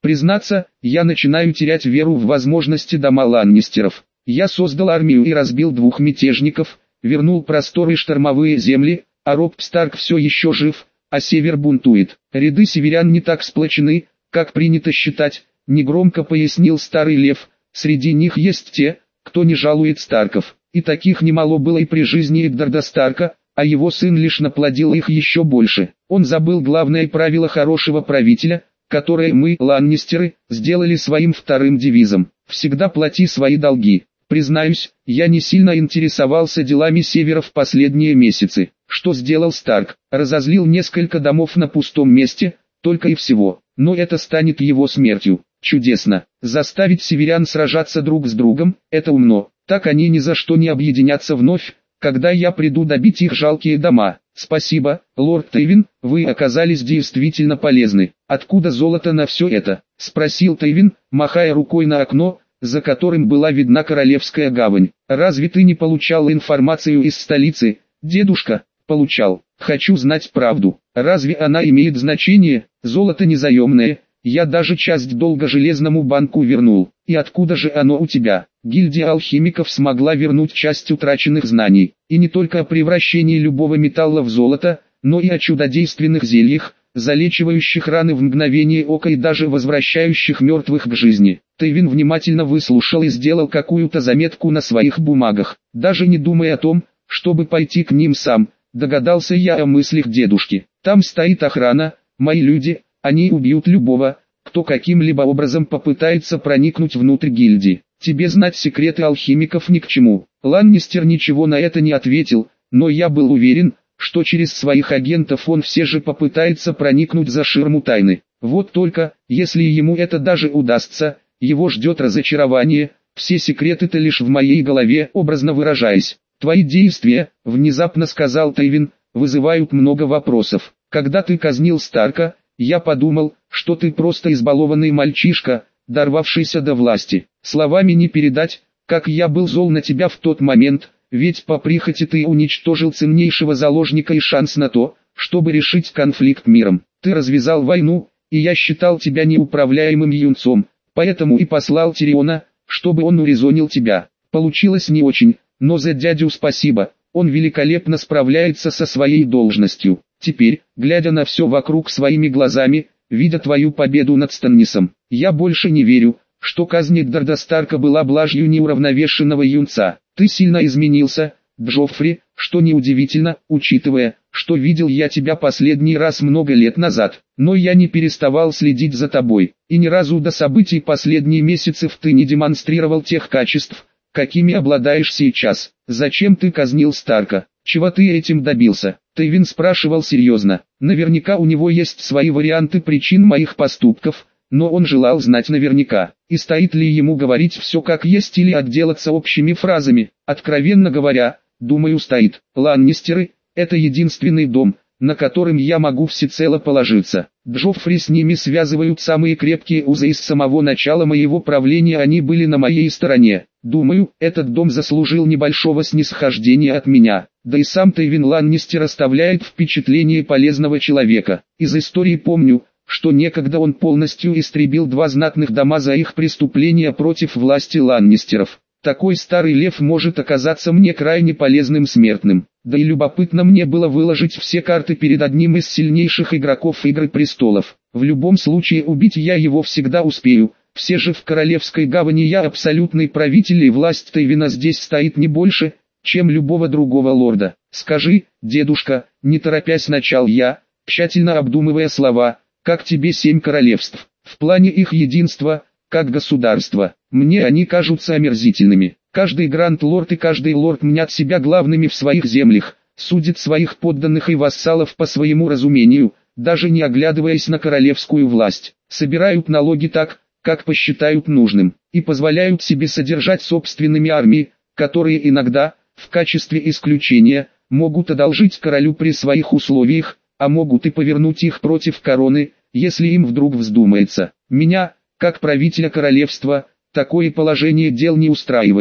Признаться, я начинаю терять веру в возможности дома Ланнистеров. Я создал армию и разбил двух мятежников, вернул просторы штормовые земли, а Роб Старк все еще жив, а север бунтует. Ряды северян не так сплочены, как принято считать, негромко пояснил старый лев. Среди них есть те, кто не жалует Старков. И таких немало было и при жизни Эддарда Старка, а его сын лишь наплодил их еще больше. Он забыл главное правило хорошего правителя, которое мы, Ланнистеры, сделали своим вторым девизом. Всегда плати свои долги. Признаюсь, я не сильно интересовался делами Севера в последние месяцы. Что сделал Старк? Разозлил несколько домов на пустом месте, только и всего. Но это станет его смертью. Чудесно. Заставить северян сражаться друг с другом – это умно. Так они ни за что не объединятся вновь, когда я приду добить их жалкие дома. Спасибо, лорд Тейвин, вы оказались действительно полезны. Откуда золото на все это? Спросил Тейвин, махая рукой на окно, за которым была видна Королевская гавань. Разве ты не получал информацию из столицы, дедушка? Получал. Хочу знать правду. Разве она имеет значение? Золото незаемное. Я даже часть долга Железному банку вернул. И откуда же оно у тебя? Гильдия алхимиков смогла вернуть часть утраченных знаний. И не только о превращении любого металла в золото, но и о чудодейственных зельях, залечивающих раны в мгновение ока и даже возвращающих мертвых к жизни. Тейвин внимательно выслушал и сделал какую-то заметку на своих бумагах. Даже не думая о том, чтобы пойти к ним сам, догадался я о мыслях дедушки. Там стоит охрана, мои люди, они убьют любого, кто каким-либо образом попытается проникнуть внутрь гильдии. Тебе знать секреты алхимиков ни к чему. Ланнистер ничего на это не ответил, но я был уверен, что через своих агентов он все же попытается проникнуть за ширму тайны. Вот только, если ему это даже удастся, его ждет разочарование, все секреты-то лишь в моей голове, образно выражаясь. Твои действия, внезапно сказал Тейвин, вызывают много вопросов. Когда ты казнил Старка, я подумал, что ты просто избалованный мальчишка, дорвавшийся до власти. Словами не передать, как я был зол на тебя в тот момент, ведь по прихоти ты уничтожил ценнейшего заложника и шанс на то, чтобы решить конфликт миром. Ты развязал войну, и я считал тебя неуправляемым юнцом, поэтому и послал Тириона, чтобы он урезонил тебя. Получилось не очень, но за дядю спасибо, он великолепно справляется со своей должностью. Теперь, глядя на все вокруг своими глазами, видя твою победу над Станнисом, я больше не верю, что казнь Эддарда Старка была блажью неуравновешенного юнца. Ты сильно изменился, Джоффри, что неудивительно, учитывая, что видел я тебя последний раз много лет назад. Но я не переставал следить за тобой, и ни разу до событий последних месяцев ты не демонстрировал тех качеств, какими обладаешь сейчас. Зачем ты казнил Старка? Чего ты этим добился? Тейвин спрашивал серьезно. Наверняка у него есть свои варианты причин моих поступков, но он желал знать наверняка, и стоит ли ему говорить все как есть или отделаться общими фразами. Откровенно говоря, думаю, стоит. Ланнистеры – это единственный дом, на которым я могу всецело положиться. Джоффри с ними связывают самые крепкие узы, и с самого начала моего правления они были на моей стороне. Думаю, этот дом заслужил небольшого снисхождения от меня. Да и сам Тейвин Ланнистер оставляет впечатление полезного человека. Из истории помню, что некогда он полностью истребил два знатных дома за их преступления против власти Ланнистеров. Такой старый лев может оказаться мне крайне полезным смертным. Да и любопытно мне было выложить все карты перед одним из сильнейших игроков Игры Престолов. В любом случае убить я его всегда успею. Все же в Королевской гавани я абсолютный правитель, и власть Тейвина здесь стоит не больше, чем любого другого лорда. Скажи, дедушка, не торопясь начал я, тщательно обдумывая слова, как тебе семь королевств? В плане их единства, как государства, мне они кажутся омерзительными. Каждый гранд-лорд и каждый лорд мнят себя главными в своих землях, судят своих подданных и вассалов по своему разумению, даже не оглядываясь на королевскую власть, собирают налоги так, как посчитают нужным, и позволяют себе содержать собственными армии, которые иногда, в качестве исключения, могут одолжить королю при своих условиях, а могут и повернуть их против короны, если им вдруг вздумается. Меня, как правителя королевства, такое положение дел не устраивает.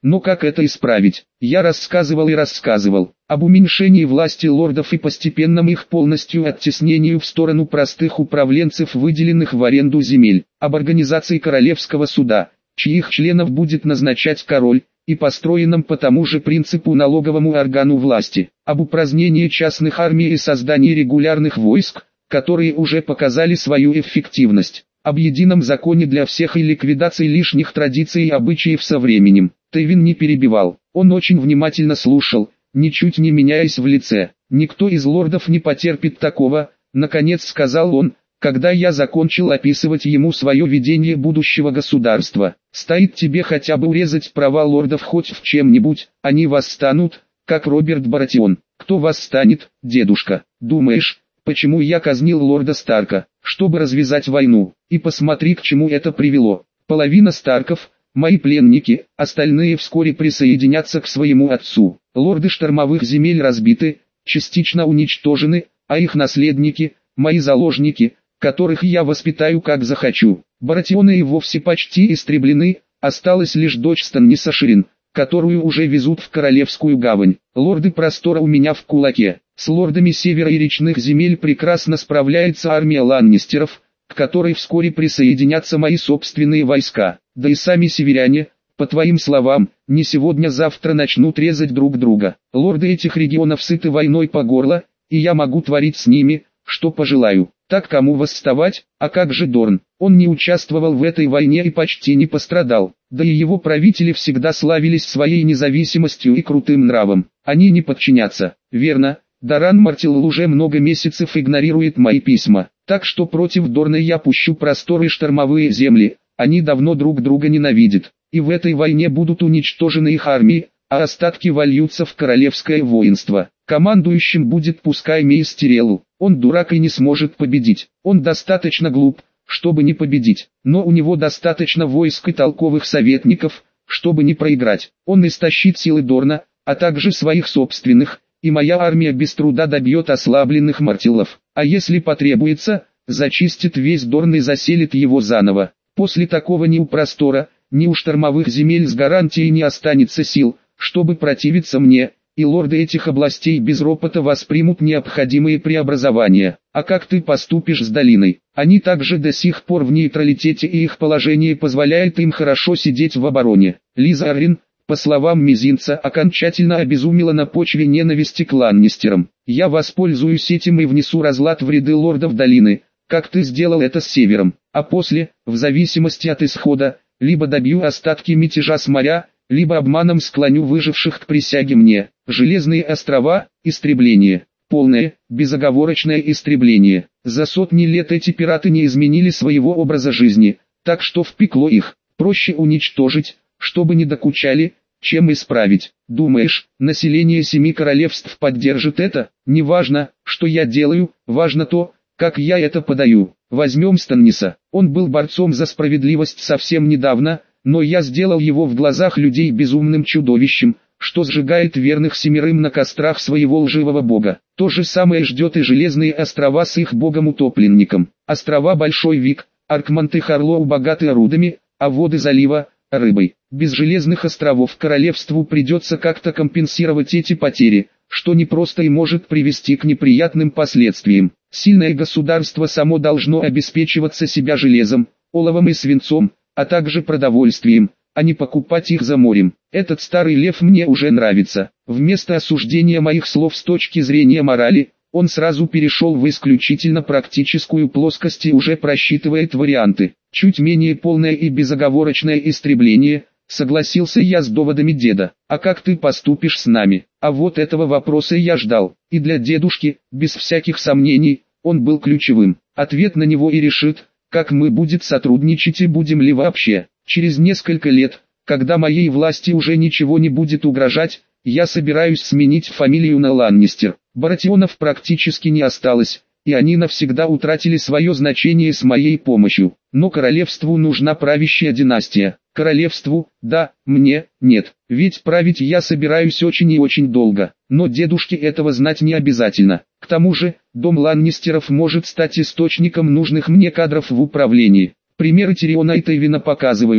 Но как это исправить? Я рассказывал и рассказывал об уменьшении власти лордов и постепенном их полностью оттеснению в сторону простых управленцев, выделенных в аренду земель, об организации королевского суда, чьих членов будет назначать король, и построенном по тому же принципу налоговому органу власти, об упразднении частных армий и создании регулярных войск, которые уже показали свою эффективность, об едином законе для всех и ликвидации лишних традиций и обычаев со временем. Тейвин не перебивал, он очень внимательно слушал, ничуть не меняясь в лице. «Никто из лордов не потерпит такого», — наконец сказал он, когда я закончил описывать ему свое видение будущего государства. «Стоит тебе хотя бы урезать права лордов хоть в чем-нибудь, они восстанут, как Роберт Баратион». «Кто восстанет, дедушка? Думаешь, почему я казнил лорда Старка? Чтобы развязать войну, и посмотри, к чему это привело. Половина Старков — мои пленники, остальные вскоре присоединятся к своему отцу. Лорды штормовых земель разбиты, частично уничтожены, а их наследники — мои заложники, которых я воспитаю как захочу. Баратионы и вовсе почти истреблены, осталась лишь дочь Станниса Ширин, которую уже везут в Королевскую гавань. Лорды простора у меня в кулаке. С лордами севера и речных земель прекрасно справляется армия ланнистеров, к которой вскоре присоединятся мои собственные войска. Да и сами северяне, по твоим словам, не сегодня-завтра начнут резать друг друга. Лорды этих регионов сыты войной по горло, и я могу творить с ними, что пожелаю. Так кому восставать? А как же Дорн? Он не участвовал в этой войне и почти не пострадал. Да и его правители всегда славились своей независимостью и крутым нравом. Они не подчинятся. Верно, Даран Мартилл уже много месяцев игнорирует мои письма. Так что против Дорна я пущу просторы штормовые земли. Они давно друг друга ненавидят. И в этой войне будут уничтожены их армии, а остатки вольются в королевское воинство. Командующим будет пускай Мейс Тиреллу. Он дурак и не сможет победить. Он достаточно глуп, чтобы не победить. Но у него достаточно войск и толковых советников, чтобы не проиграть. Он истощит силы Дорна, а также своих собственных, и моя армия без труда добьет ослабленных Мартиллов. А если потребуется, зачистит весь Дорн и заселит его заново. После такого ни у простора, ни у штормовых земель с гарантией не останется сил, чтобы противиться мне, и лорды этих областей без ропота воспримут необходимые преобразования. А как ты поступишь с долиной? Они также до сих пор в нейтралитете, и их положение позволяет им хорошо сидеть в обороне. Лиза Аррин, по словам Мизинца, окончательно обезумела на почве ненависти к ланнистерам. Я воспользуюсь этим и внесу разлад в ряды лордов долины, как ты сделал это с севером, а после, в зависимости от исхода, либо добью остатки мятежа с моря, либо обманом склоню выживших к присяге мне. Железные острова – истребление. Полное, безоговорочное истребление. За сотни лет эти пираты не изменили своего образа жизни, так что в пекло их проще уничтожить, чтобы не докучали, чем исправить. Думаешь, население семи королевств поддержит это? Не важно, что я делаю, важно то, как я это подаю. Возьмем Станниса. Он был борцом за справедливость совсем недавно, но я сделал его в глазах людей безумным чудовищем, что сжигает верных семерым на кострах своего лживого бога. То же самое ждет и Железные острова с их богом-утопленником. Острова Большой Вик, Аркмонт и Харлоу богаты рудами, а воды залива – рыбой. Без Железных островов королевству придется как-то компенсировать эти потери, что непросто и может привести к неприятным последствиям. Сильное государство само должно обеспечиваться себя железом, оловом и свинцом, а также продовольствием, а не покупать их за морем. Этот старый лев мне уже нравится. Вместо осуждения моих слов с точки зрения морали, он сразу перешел в исключительно практическую плоскость и уже просчитывает варианты. Чуть менее полное и безоговорочное истребление, согласился я с доводами деда. А как ты поступишь с нами? А вот этого вопроса я ждал. И для дедушки, без всяких сомнений, он был ключевым. Ответ на него и решит, как мы будем сотрудничать и будем ли вообще. Через несколько лет, когда моей власти уже ничего не будет угрожать, я собираюсь сменить фамилию на Ланнистер. Баратионов практически не осталось, и они навсегда утратили свое значение с моей помощью. Но королевству нужна правящая династия. Королевству, да, мне, нет. Ведь править я собираюсь очень и очень долго. Но дедушке этого знать не обязательно. К тому же, дом Ланнистеров может стать источником нужных мне кадров в управлении. Примеры Тириона и Тейвина показывают,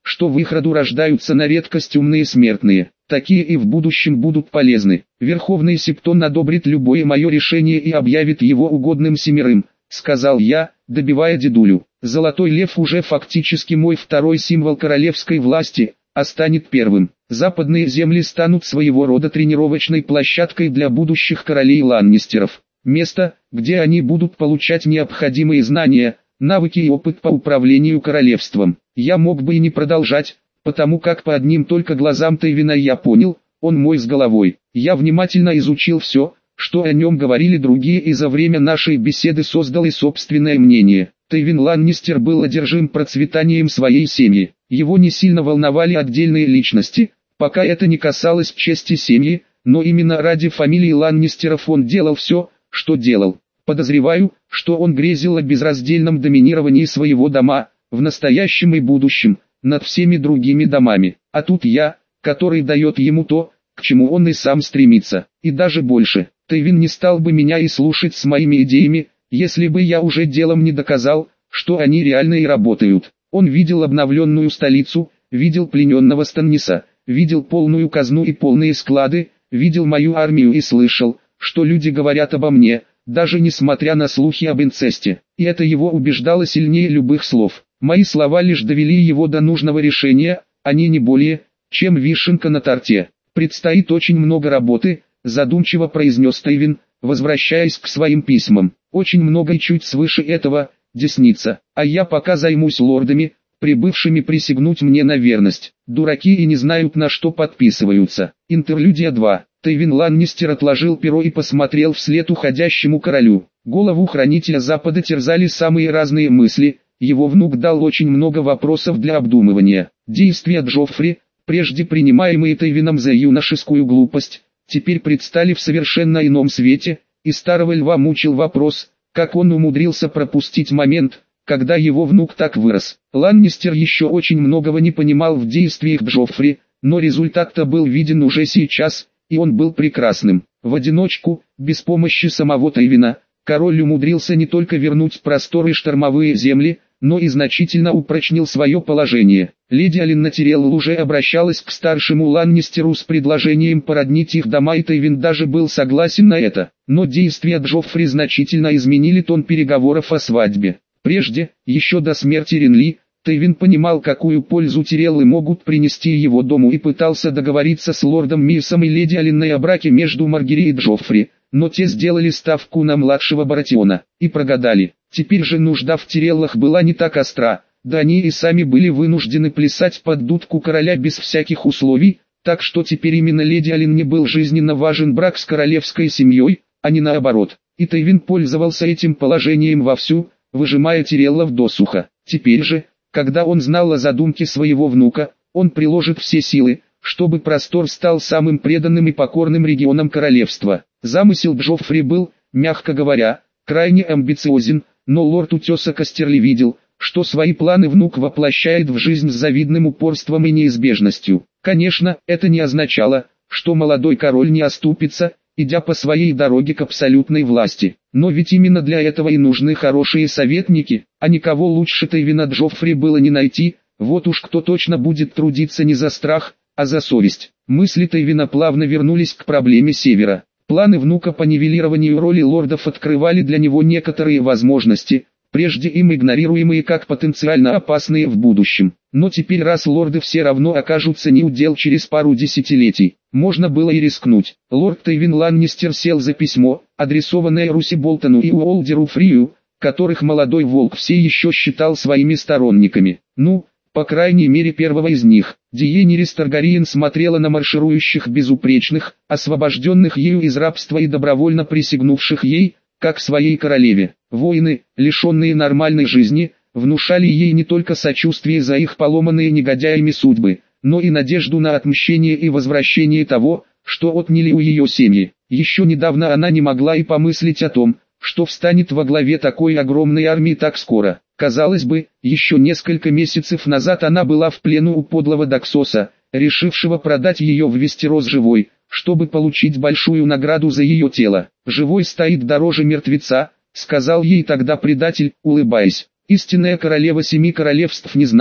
что в их роду рождаются на редкость умные смертные. Такие и в будущем будут полезны. Верховный Септон одобрит любое мое решение и объявит его угодным семерым, сказал я, добивая дедулю. Золотой лев уже фактически мой второй символ королевской власти, а станет первым. Западные земли станут своего рода тренировочной площадкой для будущих королей Ланнистеров. Место, где они будут получать необходимые знания, навыки и опыт по управлению королевством. Я мог бы и не продолжать, потому как по одним только глазам Тейвина я понял, он мой с головой. Я внимательно изучил все, что о нем говорили другие, и за время нашей беседы создал и собственное мнение. Тейвин Ланнистер был одержим процветанием своей семьи. Его не сильно волновали отдельные личности, пока это не касалось чести семьи, но именно ради фамилии Ланнистеров он делал все, что делал. Подозреваю, что он грезил о безраздельном доминировании своего дома, в настоящем и будущем, над всеми другими домами. А тут я, который дает ему то, к чему он и сам стремится, и даже больше. Тейвин не стал бы меня и слушать с моими идеями, если бы я уже делом не доказал, что они реально и работают. Он видел обновленную столицу, видел плененного Станниса, видел полную казну и полные склады, видел мою армию и слышал, что люди говорят обо мне, даже несмотря на слухи об инцесте. И это его убеждало сильнее любых слов. Мои слова лишь довели его до нужного решения, они не более, чем вишенка на торте. «Предстоит очень много работы», — задумчиво произнес Тейвин, возвращаясь к своим письмам. «Очень много и чуть свыше этого, десница. А я пока займусь лордами, прибывшими присягнуть мне на верность. Дураки и не знают, на что подписываются». Интерлюдия два. Тейвин Ланнистер отложил перо и посмотрел вслед уходящему королю. Голову хранителя Запада терзали самые разные мысли. Его внук дал очень много вопросов для обдумывания. Действия Джоффри, прежде принимаемые Тейвином за юношескую глупость, теперь предстали в совершенно ином свете, и старого льва мучил вопрос, как он умудрился пропустить момент, когда его внук так вырос. Ланнистер еще очень многого не понимал в действиях Джоффри, но результат-то был виден уже сейчас, и он был прекрасным. В одиночку, без помощи самого Тейвина, король умудрился не только вернуть просторы штормовые земли, но и значительно упрочнил свое положение. Леди Алинна Тирелл уже обращалась к старшему Ланнистеру с предложением породнить их дома, и Тейвин даже был согласен на это. Но действия Джоффри значительно изменили тон переговоров о свадьбе. Прежде, еще до смерти Ренли, Тейвин понимал, какую пользу Тиреллы могут принести его дому, и пытался договориться с лордом Мирсом и леди Алинной о браке между Маргери и Джоффри, но те сделали ставку на младшего Баратиона, и прогадали. Теперь же нужда в Тиреллах была не так остра, да они и сами были вынуждены плясать под дудку короля без всяких условий, так что теперь именно леди Алинне был жизненно важен брак с королевской семьей, а не наоборот. И Тейвин пользовался этим положением вовсю, выжимая Тиреллов досуха. Теперь же, когда он знал о задумке своего внука, он приложит все силы, чтобы Простор стал самым преданным и покорным регионом королевства. Замысел Джоффри был, мягко говоря, крайне амбициозен, но лорд Утеса Кастерли видел, что свои планы внук воплощает в жизнь с завидным упорством и неизбежностью. Конечно, это не означало, что молодой король не оступится, идя по своей дороге к абсолютной власти. Но ведь именно для этого и нужны хорошие советники, а никого лучше Тейвина Джоффри было не найти. Вот уж кто точно будет трудиться не за страх, а за совесть. Мысли Тейвина плавно вернулись к проблеме Севера. Планы внука по нивелированию роли лордов открывали для него некоторые возможности, прежде им игнорируемые как потенциально опасные в будущем. Но теперь, раз лорды все равно окажутся неудел через пару десятилетий, можно было и рискнуть. Лорд Тейвин Ланнистер сел за письмо, адресованное Руси Болтону и Уолдеру Фрию, которых молодой волк все еще считал своими сторонниками. Ну, по крайней мере первого из них. Дейенерис Таргариен смотрела на марширующих безупречных, освобожденных ею из рабства и добровольно присягнувших ей, как своей королеве. Воины, лишенные нормальной жизни, внушали ей не только сочувствие за их поломанные негодяями судьбы, но и надежду на отмщение и возвращение того, что отняли у ее семьи. Еще недавно она не могла и помыслить о том, что встанет во главе такой огромной армии так скоро. Казалось бы, еще несколько месяцев назад она была в плену у подлого Даксоса, решившего продать ее в Вестерос живой, чтобы получить большую награду за ее тело. «Живой стоит дороже мертвеца», — сказал ей тогда предатель, улыбаясь. Истинная королева семи королевств не знала,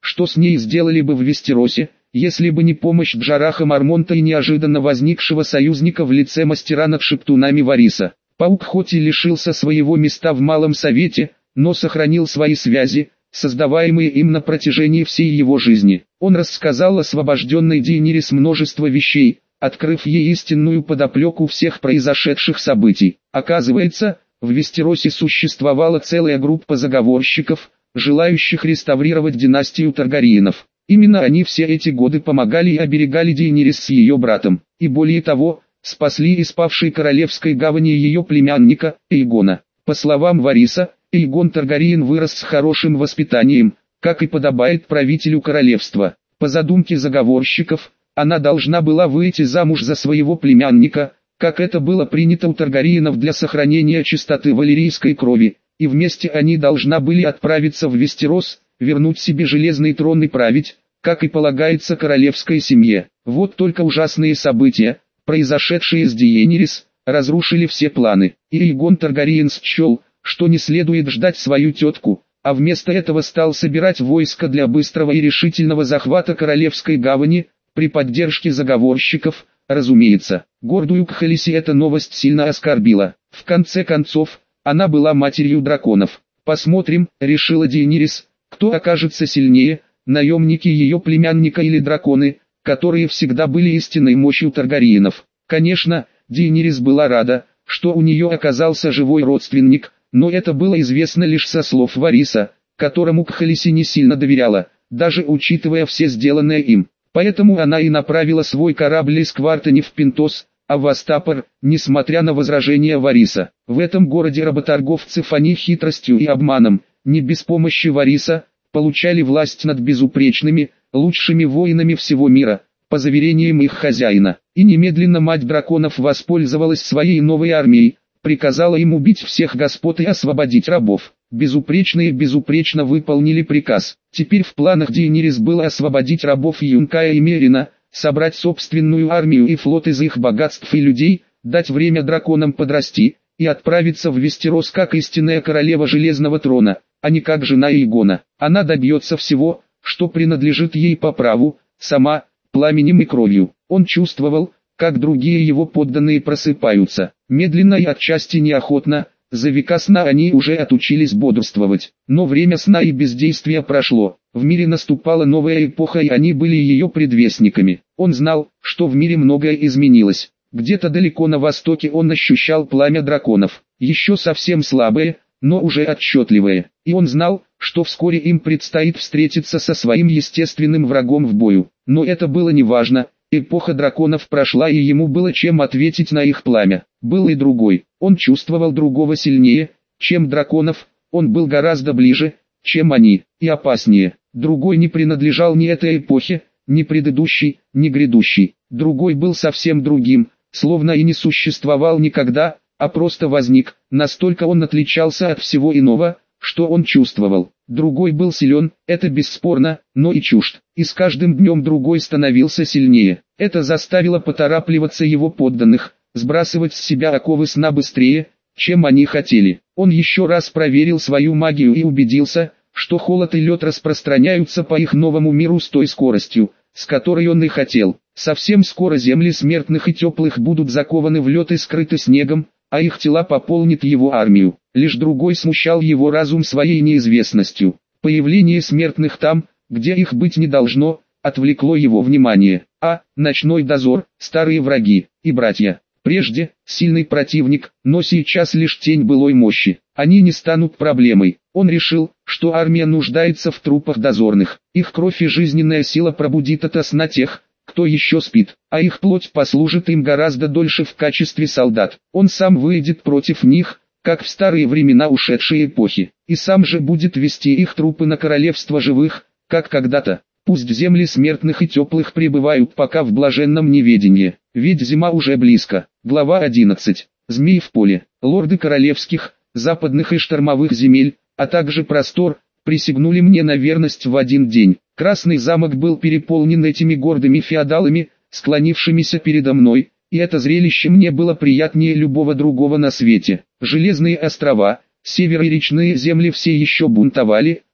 что с ней сделали бы в Вестеросе, если бы не помощь Джараха Мармонта и неожиданно возникшего союзника в лице мастера над шептунами Вариса. Паук хоть и лишился своего места в Малом Совете, но сохранил свои связи, создаваемые им на протяжении всей его жизни. Он рассказал освобожденной Дейенирис множество вещей, открыв ей истинную подоплеку всех произошедших событий. Оказывается, в Вестеросе существовала целая группа заговорщиков, желающих реставрировать династию Таргариенов. Именно они все эти годы помогали и оберегали Дейенирис с ее братом, и более того, спасли из павшей королевской гавани ее племянника, Эйгона. По словам Вариса, Эйгон Таргариен вырос с хорошим воспитанием, как и подобает правителю королевства. По задумке заговорщиков, она должна была выйти замуж за своего племянника, как это было принято у Таргариенов для сохранения чистоты валерийской крови, и вместе они должна были отправиться в Вестерос, вернуть себе железный трон и править, как и полагается королевской семье. Вот только ужасные события, произошедшие с Дейенирис, разрушили все планы, и Эйгон Таргариен счел, что не следует ждать свою тетку, а вместо этого стал собирать войско для быстрого и решительного захвата королевской гавани, при поддержке заговорщиков, разумеется. Гордую Кхалиси эта новость сильно оскорбила. В конце концов, она была матерью драконов. Посмотрим, решила Дейенирис, кто окажется сильнее, наемники ее племянника или драконы, которые всегда были истинной мощью Таргариенов. Конечно, Дейенирис была рада, что у нее оказался живой родственник, но это было известно лишь со слов Вариса, которому Кхалиси не сильно доверяла, даже учитывая все сделанное им. Поэтому она и направила свой корабль из Кварта не в Пинтос, а в Астапор, несмотря на возражения Вариса. В этом городе работорговцы Фани хитростью и обманом, не без помощи Вариса, получали власть над безупречными, лучшими воинами всего мира, по заверениям их хозяина. И немедленно мать драконов воспользовалась своей новой армией, приказала им убить всех господ и освободить рабов. Безупречные безупречно выполнили приказ. Теперь в планах Дейенирис было освободить рабов Юнкая и Мерина, собрать собственную армию и флот из их богатств и людей, дать время драконам подрасти, и отправиться в Вестерос как истинная королева Железного Трона, а не как жена Эйгона. Она добьется всего, что принадлежит ей по праву, сама, пламенем и кровью. Он чувствовал, как другие его подданные просыпаются, медленно и отчасти неохотно. За века сна они уже отучились бодрствовать, но время сна и бездействия прошло. В мире наступала новая эпоха, и они были ее предвестниками. Он знал, что в мире многое изменилось. Где-то далеко на востоке он ощущал пламя драконов, еще совсем слабое, но уже отчетливое. И он знал, что вскоре им предстоит встретиться со своим естественным врагом в бою. Но это было неважно. Эпоха драконов прошла, и ему было чем ответить на их пламя. Был и другой. Он чувствовал другого сильнее, чем драконов. Он был гораздо ближе, чем они, и опаснее. Другой не принадлежал ни этой эпохе, ни предыдущей, ни грядущей. Другой был совсем другим, словно и не существовал никогда, а просто возник. Настолько он отличался от всего иного, что он чувствовал. Другой был силен, это бесспорно, но и чужд. И с каждым днем другой становился сильнее. Это заставило поторапливаться его подданных, сбрасывать с себя оковы сна быстрее, чем они хотели. Он еще раз проверил свою магию и убедился, что холод и лед распространяются по их новому миру с той скоростью, с которой он и хотел. Совсем скоро земли смертных и теплых будут закованы в лед и скрыты снегом, а их тела пополнит его армию. Лишь другой смущал его разум своей неизвестностью. Появление смертных там, где их быть не должно, отвлекло его внимание. А, ночной дозор, старые враги и братья. Прежде, сильный противник, но сейчас лишь тень былой мощи. Они не станут проблемой. Он решил, что армия нуждается в трупах дозорных. Их кровь и жизненная сила пробудит ото сна тех, кто еще спит, а их плоть послужит им гораздо дольше в качестве солдат. Он сам выйдет против них, как в старые времена ушедшей эпохи, и сам же будет вести их трупы на королевство живых, как когда-то. Пусть земли смертных и теплых пребывают пока в блаженном неведении, ведь зима уже близко. Глава одиннадцать. Змей в поле. Лорды королевских, западных и штормовых земель, а также простор, присягнули мне на верность в один день. Красный замок был переполнен этими гордыми феодалами, склонившимися передо мной, и это зрелище мне было приятнее любого другого на свете. Железные острова, север и речные земли все еще бунтовали,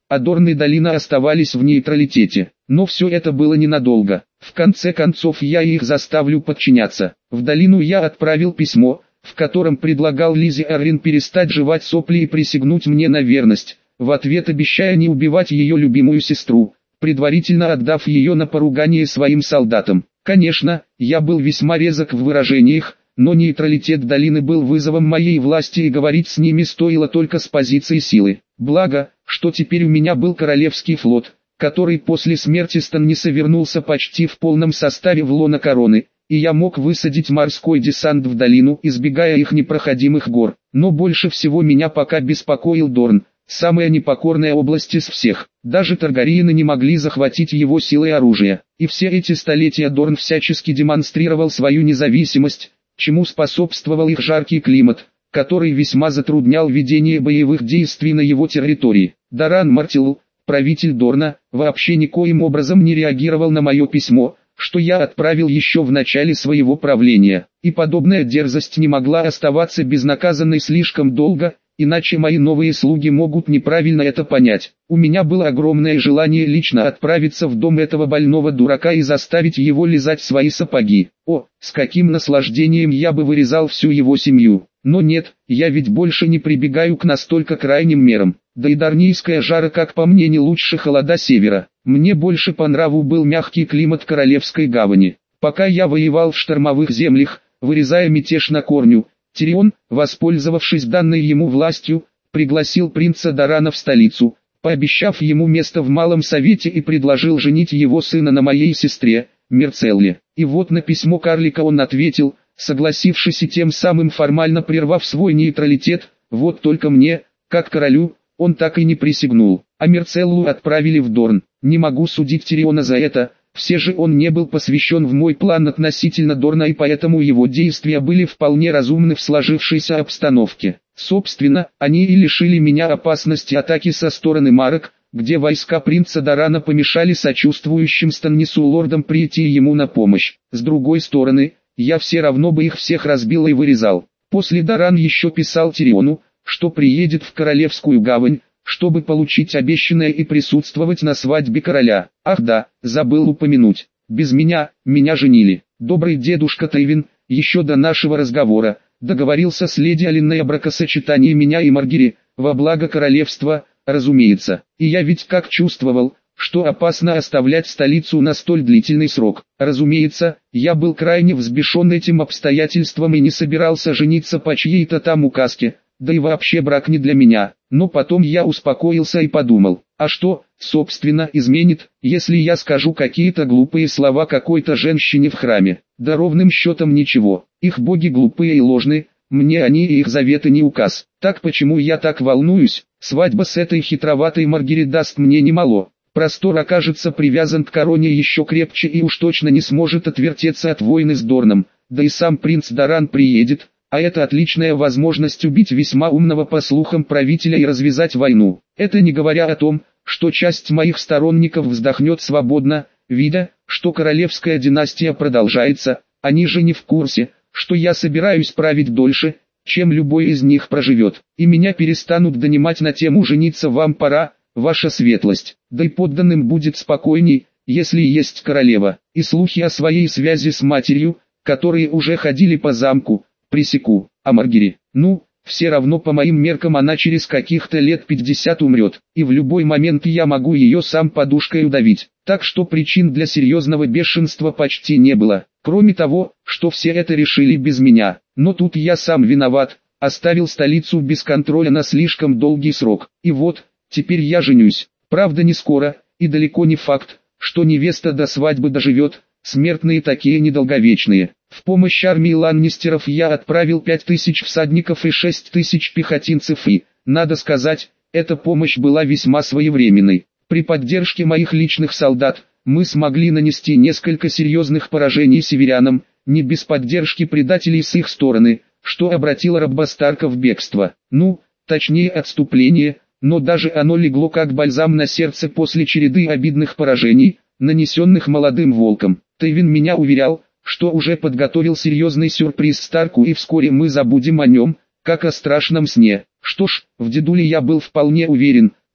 а Дорн и долина оставались в нейтралитете. Но все это было ненадолго. В конце концов я их заставлю подчиняться. В долину я отправил письмо, в котором предлагал Лизе Аррин перестать жевать сопли и присягнуть мне на верность, в ответ обещая не убивать ее любимую сестру, предварительно отдав ее на поругание своим солдатам. Конечно, я был весьма резок в выражениях, но нейтралитет долины был вызовом моей власти и говорить с ними стоило только с позиции силы. Благо, что теперь у меня был королевский флот, который после смерти Станниса вернулся почти в полном составе в лоно короны, и я мог высадить морской десант в долину, избегая их непроходимых гор. Но больше всего меня пока беспокоил Дорн, самая непокорная область из всех. Даже Таргариены не могли захватить его силой оружия, и все эти столетия Дорн всячески демонстрировал свою независимость, чему способствовал их жаркий климат, который весьма затруднял ведение боевых действий на его территории. Даран Мартилл, правитель Дорна, вообще никоим образом не реагировал на мое письмо, что я отправил еще в начале своего правления, и подобная дерзость не могла оставаться безнаказанной слишком долго, иначе мои новые слуги могут неправильно это понять. У меня было огромное желание лично отправиться в дом этого больного дурака и заставить его лизать свои сапоги. О, с каким наслаждением я бы вырезал всю его семью. Но нет, я ведь больше не прибегаю к настолько крайним мерам. Да и дарнийская жара, как по мне, не лучше холода севера. Мне больше по нраву был мягкий климат Королевской гавани. Пока я воевал в штормовых землях, вырезая мятеж на корню, Тирион, воспользовавшись данной ему властью, пригласил принца Дарана в столицу, пообещав ему место в Малом Совете и предложил женить его сына на моей сестре, Мирцелле. И вот на письмо карлика он ответил, согласившись и тем самым формально прервав свой нейтралитет, вот только мне, как королю, он так и не присягнул, а Мирцеллу отправили в Дорн. Не могу судить Тириона за это, все же он не был посвящен в мой план относительно Дорна, и поэтому его действия были вполне разумны в сложившейся обстановке. Собственно, они и лишили меня опасности атаки со стороны Марок, где войска принца Дарана помешали сочувствующим Станнису лордам прийти ему на помощь. С другой стороны, я все равно бы их всех разбил и вырезал. После Даран еще писал Тириону, что приедет в Королевскую гавань, чтобы получить обещанное и присутствовать на свадьбе короля. Ах да, забыл упомянуть, без меня, меня женили. Добрый дедушка Тейвин, еще до нашего разговора, договорился с леди Алинной о бракосочетании меня и Маргири, во благо королевства, разумеется. И я ведь как чувствовал, что опасно оставлять столицу на столь длительный срок. Разумеется, я был крайне взбешен этим обстоятельством и не собирался жениться по чьей-то там указке, да и вообще брак не для меня. Но потом я успокоился и подумал, а что, собственно, изменит, если я скажу какие-то глупые слова какой-то женщине в храме? Да ровным счетом ничего, их боги глупые и ложны, мне они и их заветы не указ. Так почему я так волнуюсь? Свадьба с этой хитроватой Маргири даст мне немало. Простор окажется привязан к короне еще крепче и уж точно не сможет отвертеться от войны с Дорном, да и сам принц Даран приедет. А это отличная возможность убить весьма умного по слухам правителя и развязать войну. Это не говоря о том, что часть моих сторонников вздохнет свободно, видя, что королевская династия продолжается, они же не в курсе, что я собираюсь править дольше, чем любой из них проживет, и меня перестанут донимать на тему «жениться вам пора, ваша светлость», да и подданным будет спокойней, если есть королева, и слухи о своей связи с матерью, которые уже ходили по замку, пресеку. А Маргири, ну, все равно по моим меркам она через каких-то лет пятьдесят умрет, и в любой момент я могу ее сам подушкой удавить, так что причин для серьезного бешенства почти не было, кроме того, что все это решили без меня, но тут я сам виноват, оставил столицу без контроля на слишком долгий срок, и вот, теперь я женюсь, правда не скоро, и далеко не факт, что невеста до свадьбы доживет, смертные такие недолговечные. В помощь армии ланнистеров я отправил пять тысяч всадников и шесть тысяч пехотинцев и, надо сказать, эта помощь была весьма своевременной. При поддержке моих личных солдат, мы смогли нанести несколько серьезных поражений северянам, не без поддержки предателей с их стороны, что обратило Роббастарка в бегство. Ну, точнее отступление, но даже оно легло как бальзам на сердце после череды обидных поражений, нанесенных молодым волком. Тейвин меня уверял, что уже подготовил серьезный сюрприз Старку, и вскоре мы забудем о нем, как о страшном сне. Что ж, в дедуле я был вполне уверен,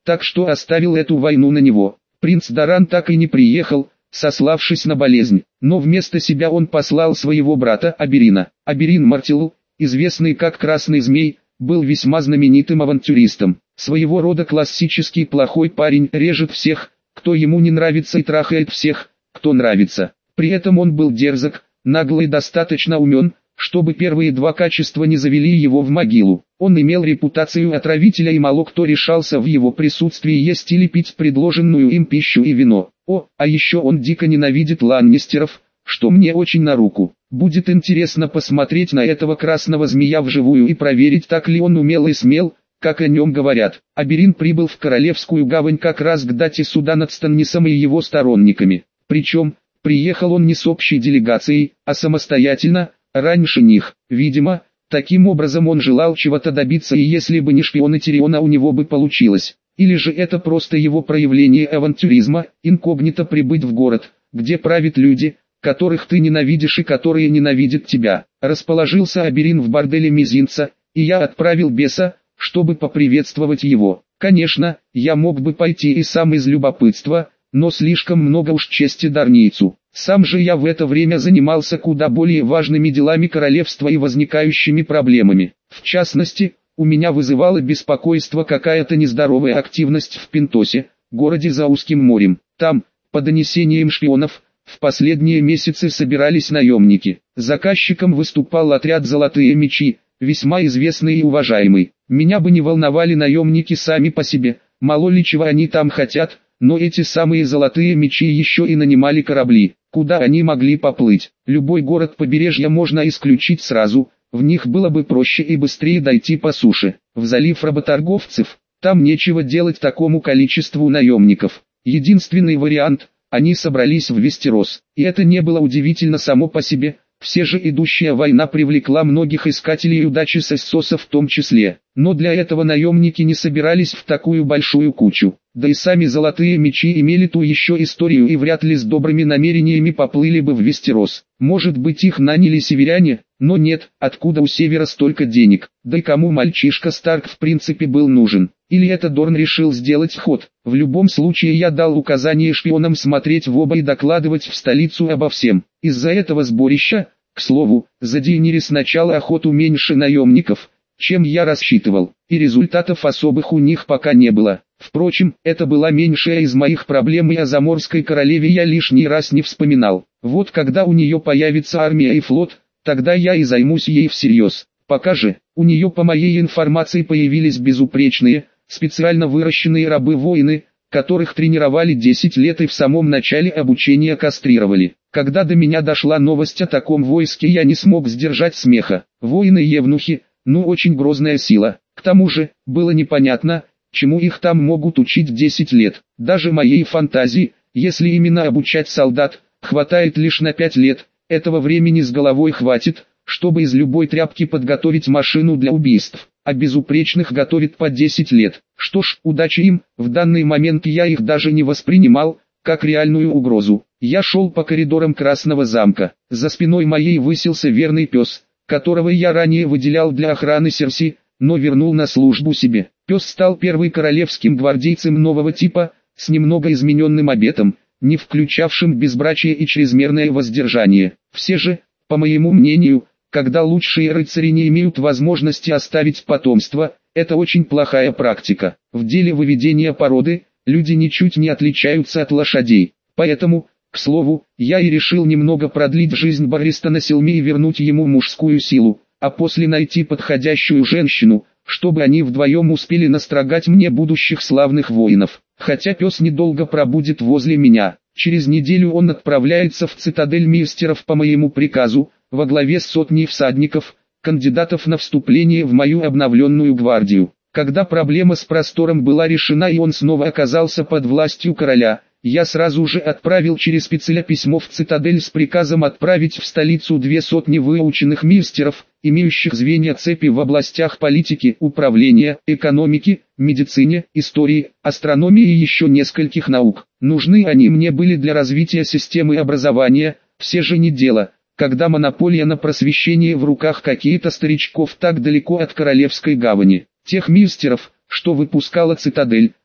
так что оставил эту войну на него. Принц Даран так и не приехал, сославшись на болезнь, но вместо себя он послал своего брата Аберина. Аберин Мартилл, известный как Красный Змей, был весьма знаменитым авантюристом. Своего рода классический плохой парень, режет всех, кто ему не нравится, и трахает всех, кто нравится. При этом он был дерзок, нагл и достаточно умен, чтобы первые два качества не завели его в могилу. Он имел репутацию отравителя, и мало кто решался в его присутствии есть или пить предложенную им пищу и вино. О, а еще он дико ненавидит ланнистеров, что мне очень на руку. Будет интересно посмотреть на этого красного змея вживую и проверить, так ли он умел и смел, как о нем говорят. Аберин прибыл в Королевскую гавань как раз к дате суда над Станнисом и его сторонниками. Причем, приехал он не с общей делегацией, а самостоятельно, раньше них. Видимо, таким образом он желал чего-то добиться, и если бы не шпионы Тириона, у него бы получилось. Или же это просто его проявление авантюризма, инкогнито прибыть в город, где правят люди, которых ты ненавидишь и которые ненавидят тебя. Расположился Аберин в борделе Мизинца, и я отправил беса, чтобы поприветствовать его. Конечно, я мог бы пойти и сам из любопытства, но слишком много уж чести дарнийцу. Сам же я в это время занимался куда более важными делами королевства и возникающими проблемами. В частности, у меня вызывала беспокойство какая-то нездоровая активность в Пентосе, городе за узким морем. Там, по донесениям шпионов, в последние месяцы собирались наемники. Заказчиком выступал отряд «Золотые мечи», весьма известный и уважаемый. Меня бы не волновали наемники сами по себе, мало ли чего они там хотят, но эти самые «Золотые мечи» еще и нанимали корабли. Куда они могли поплыть? Любой город побережья можно исключить сразу, в них было бы проще и быстрее дойти по суше. В залив работорговцев, там нечего делать такому количеству наемников. Единственный вариант – они собрались в Вестерос. И это не было удивительно само по себе, все же идущая война привлекла многих искателей удачи с Эссоса в том числе. Но для этого наемники не собирались в такую большую кучу. Да и сами «Золотые мечи» имели ту еще историю и вряд ли с добрыми намерениями поплыли бы в Вестерос. Может быть, их наняли северяне, но нет, откуда у севера столько денег? Да и кому мальчишка Старк в принципе был нужен? Или это Дорн решил сделать ход? В любом случае я дал указание шпионам смотреть в оба и докладывать в столицу обо всем. Из-за этого сборища, к слову, за Дейенерис начало охоту меньше наемников, чем я рассчитывал, и результатов особых у них пока не было. Впрочем, это была меньшая из моих проблем, и о заморской королеве я лишний раз не вспоминал. Вот когда у нее появится армия и флот, тогда я и займусь ей всерьез. Пока же, у нее по моей информации появились безупречные, специально выращенные рабы-воины, которых тренировали десять лет и в самом начале обучения кастрировали. Когда до меня дошла новость о таком войске, я не смог сдержать смеха. Воины-евнухи, ну очень грозная сила. К тому же, было непонятно, чему их там могут учить десять лет. Даже моей фантазии, если именно обучать солдат, хватает лишь на пять лет. Этого времени с головой хватит, чтобы из любой тряпки подготовить машину для убийств. А безупречных готовит по десять лет. Что ж, удачи им, в данный момент я их даже не воспринимал, как реальную угрозу. Я шел по коридорам Красного замка. За спиной моей высился верный пес, которого я ранее выделял для охраны Серси, но вернул на службу себе. Пес стал первым королевским гвардейцем нового типа, с немного измененным обетом, не включавшим безбрачие и чрезмерное воздержание. Все же, по моему мнению, когда лучшие рыцари не имеют возможности оставить потомство, это очень плохая практика. В деле выведения породы, люди ничуть не отличаются от лошадей. Поэтому, к слову, я и решил немного продлить жизнь Барристона Селми и вернуть ему мужскую силу, а после найти подходящую женщину, чтобы они вдвоем успели настрогать мне будущих славных воинов. Хотя пес недолго пробудет возле меня. Через неделю он отправляется в цитадель Мистеров по моему приказу, во главе с сотней всадников, кандидатов на вступление в мою обновленную гвардию. Когда проблема с простором была решена и он снова оказался под властью короля, я сразу же отправил через Пицеля письмо в цитадель с приказом отправить в столицу две сотни выученных мистеров, имеющих звенья цепи в областях политики, управления, экономики, медицине, истории, астрономии и еще нескольких наук. Нужны они мне были для развития системы образования, все же не дело, когда монополия на просвещение в руках каких-то старичков так далеко от Королевской гавани. Тех мистеров, что выпускала цитадель,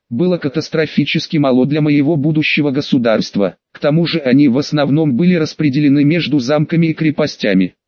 было катастрофически мало для моего будущего государства. К тому же они в основном были распределены между замками и крепостями.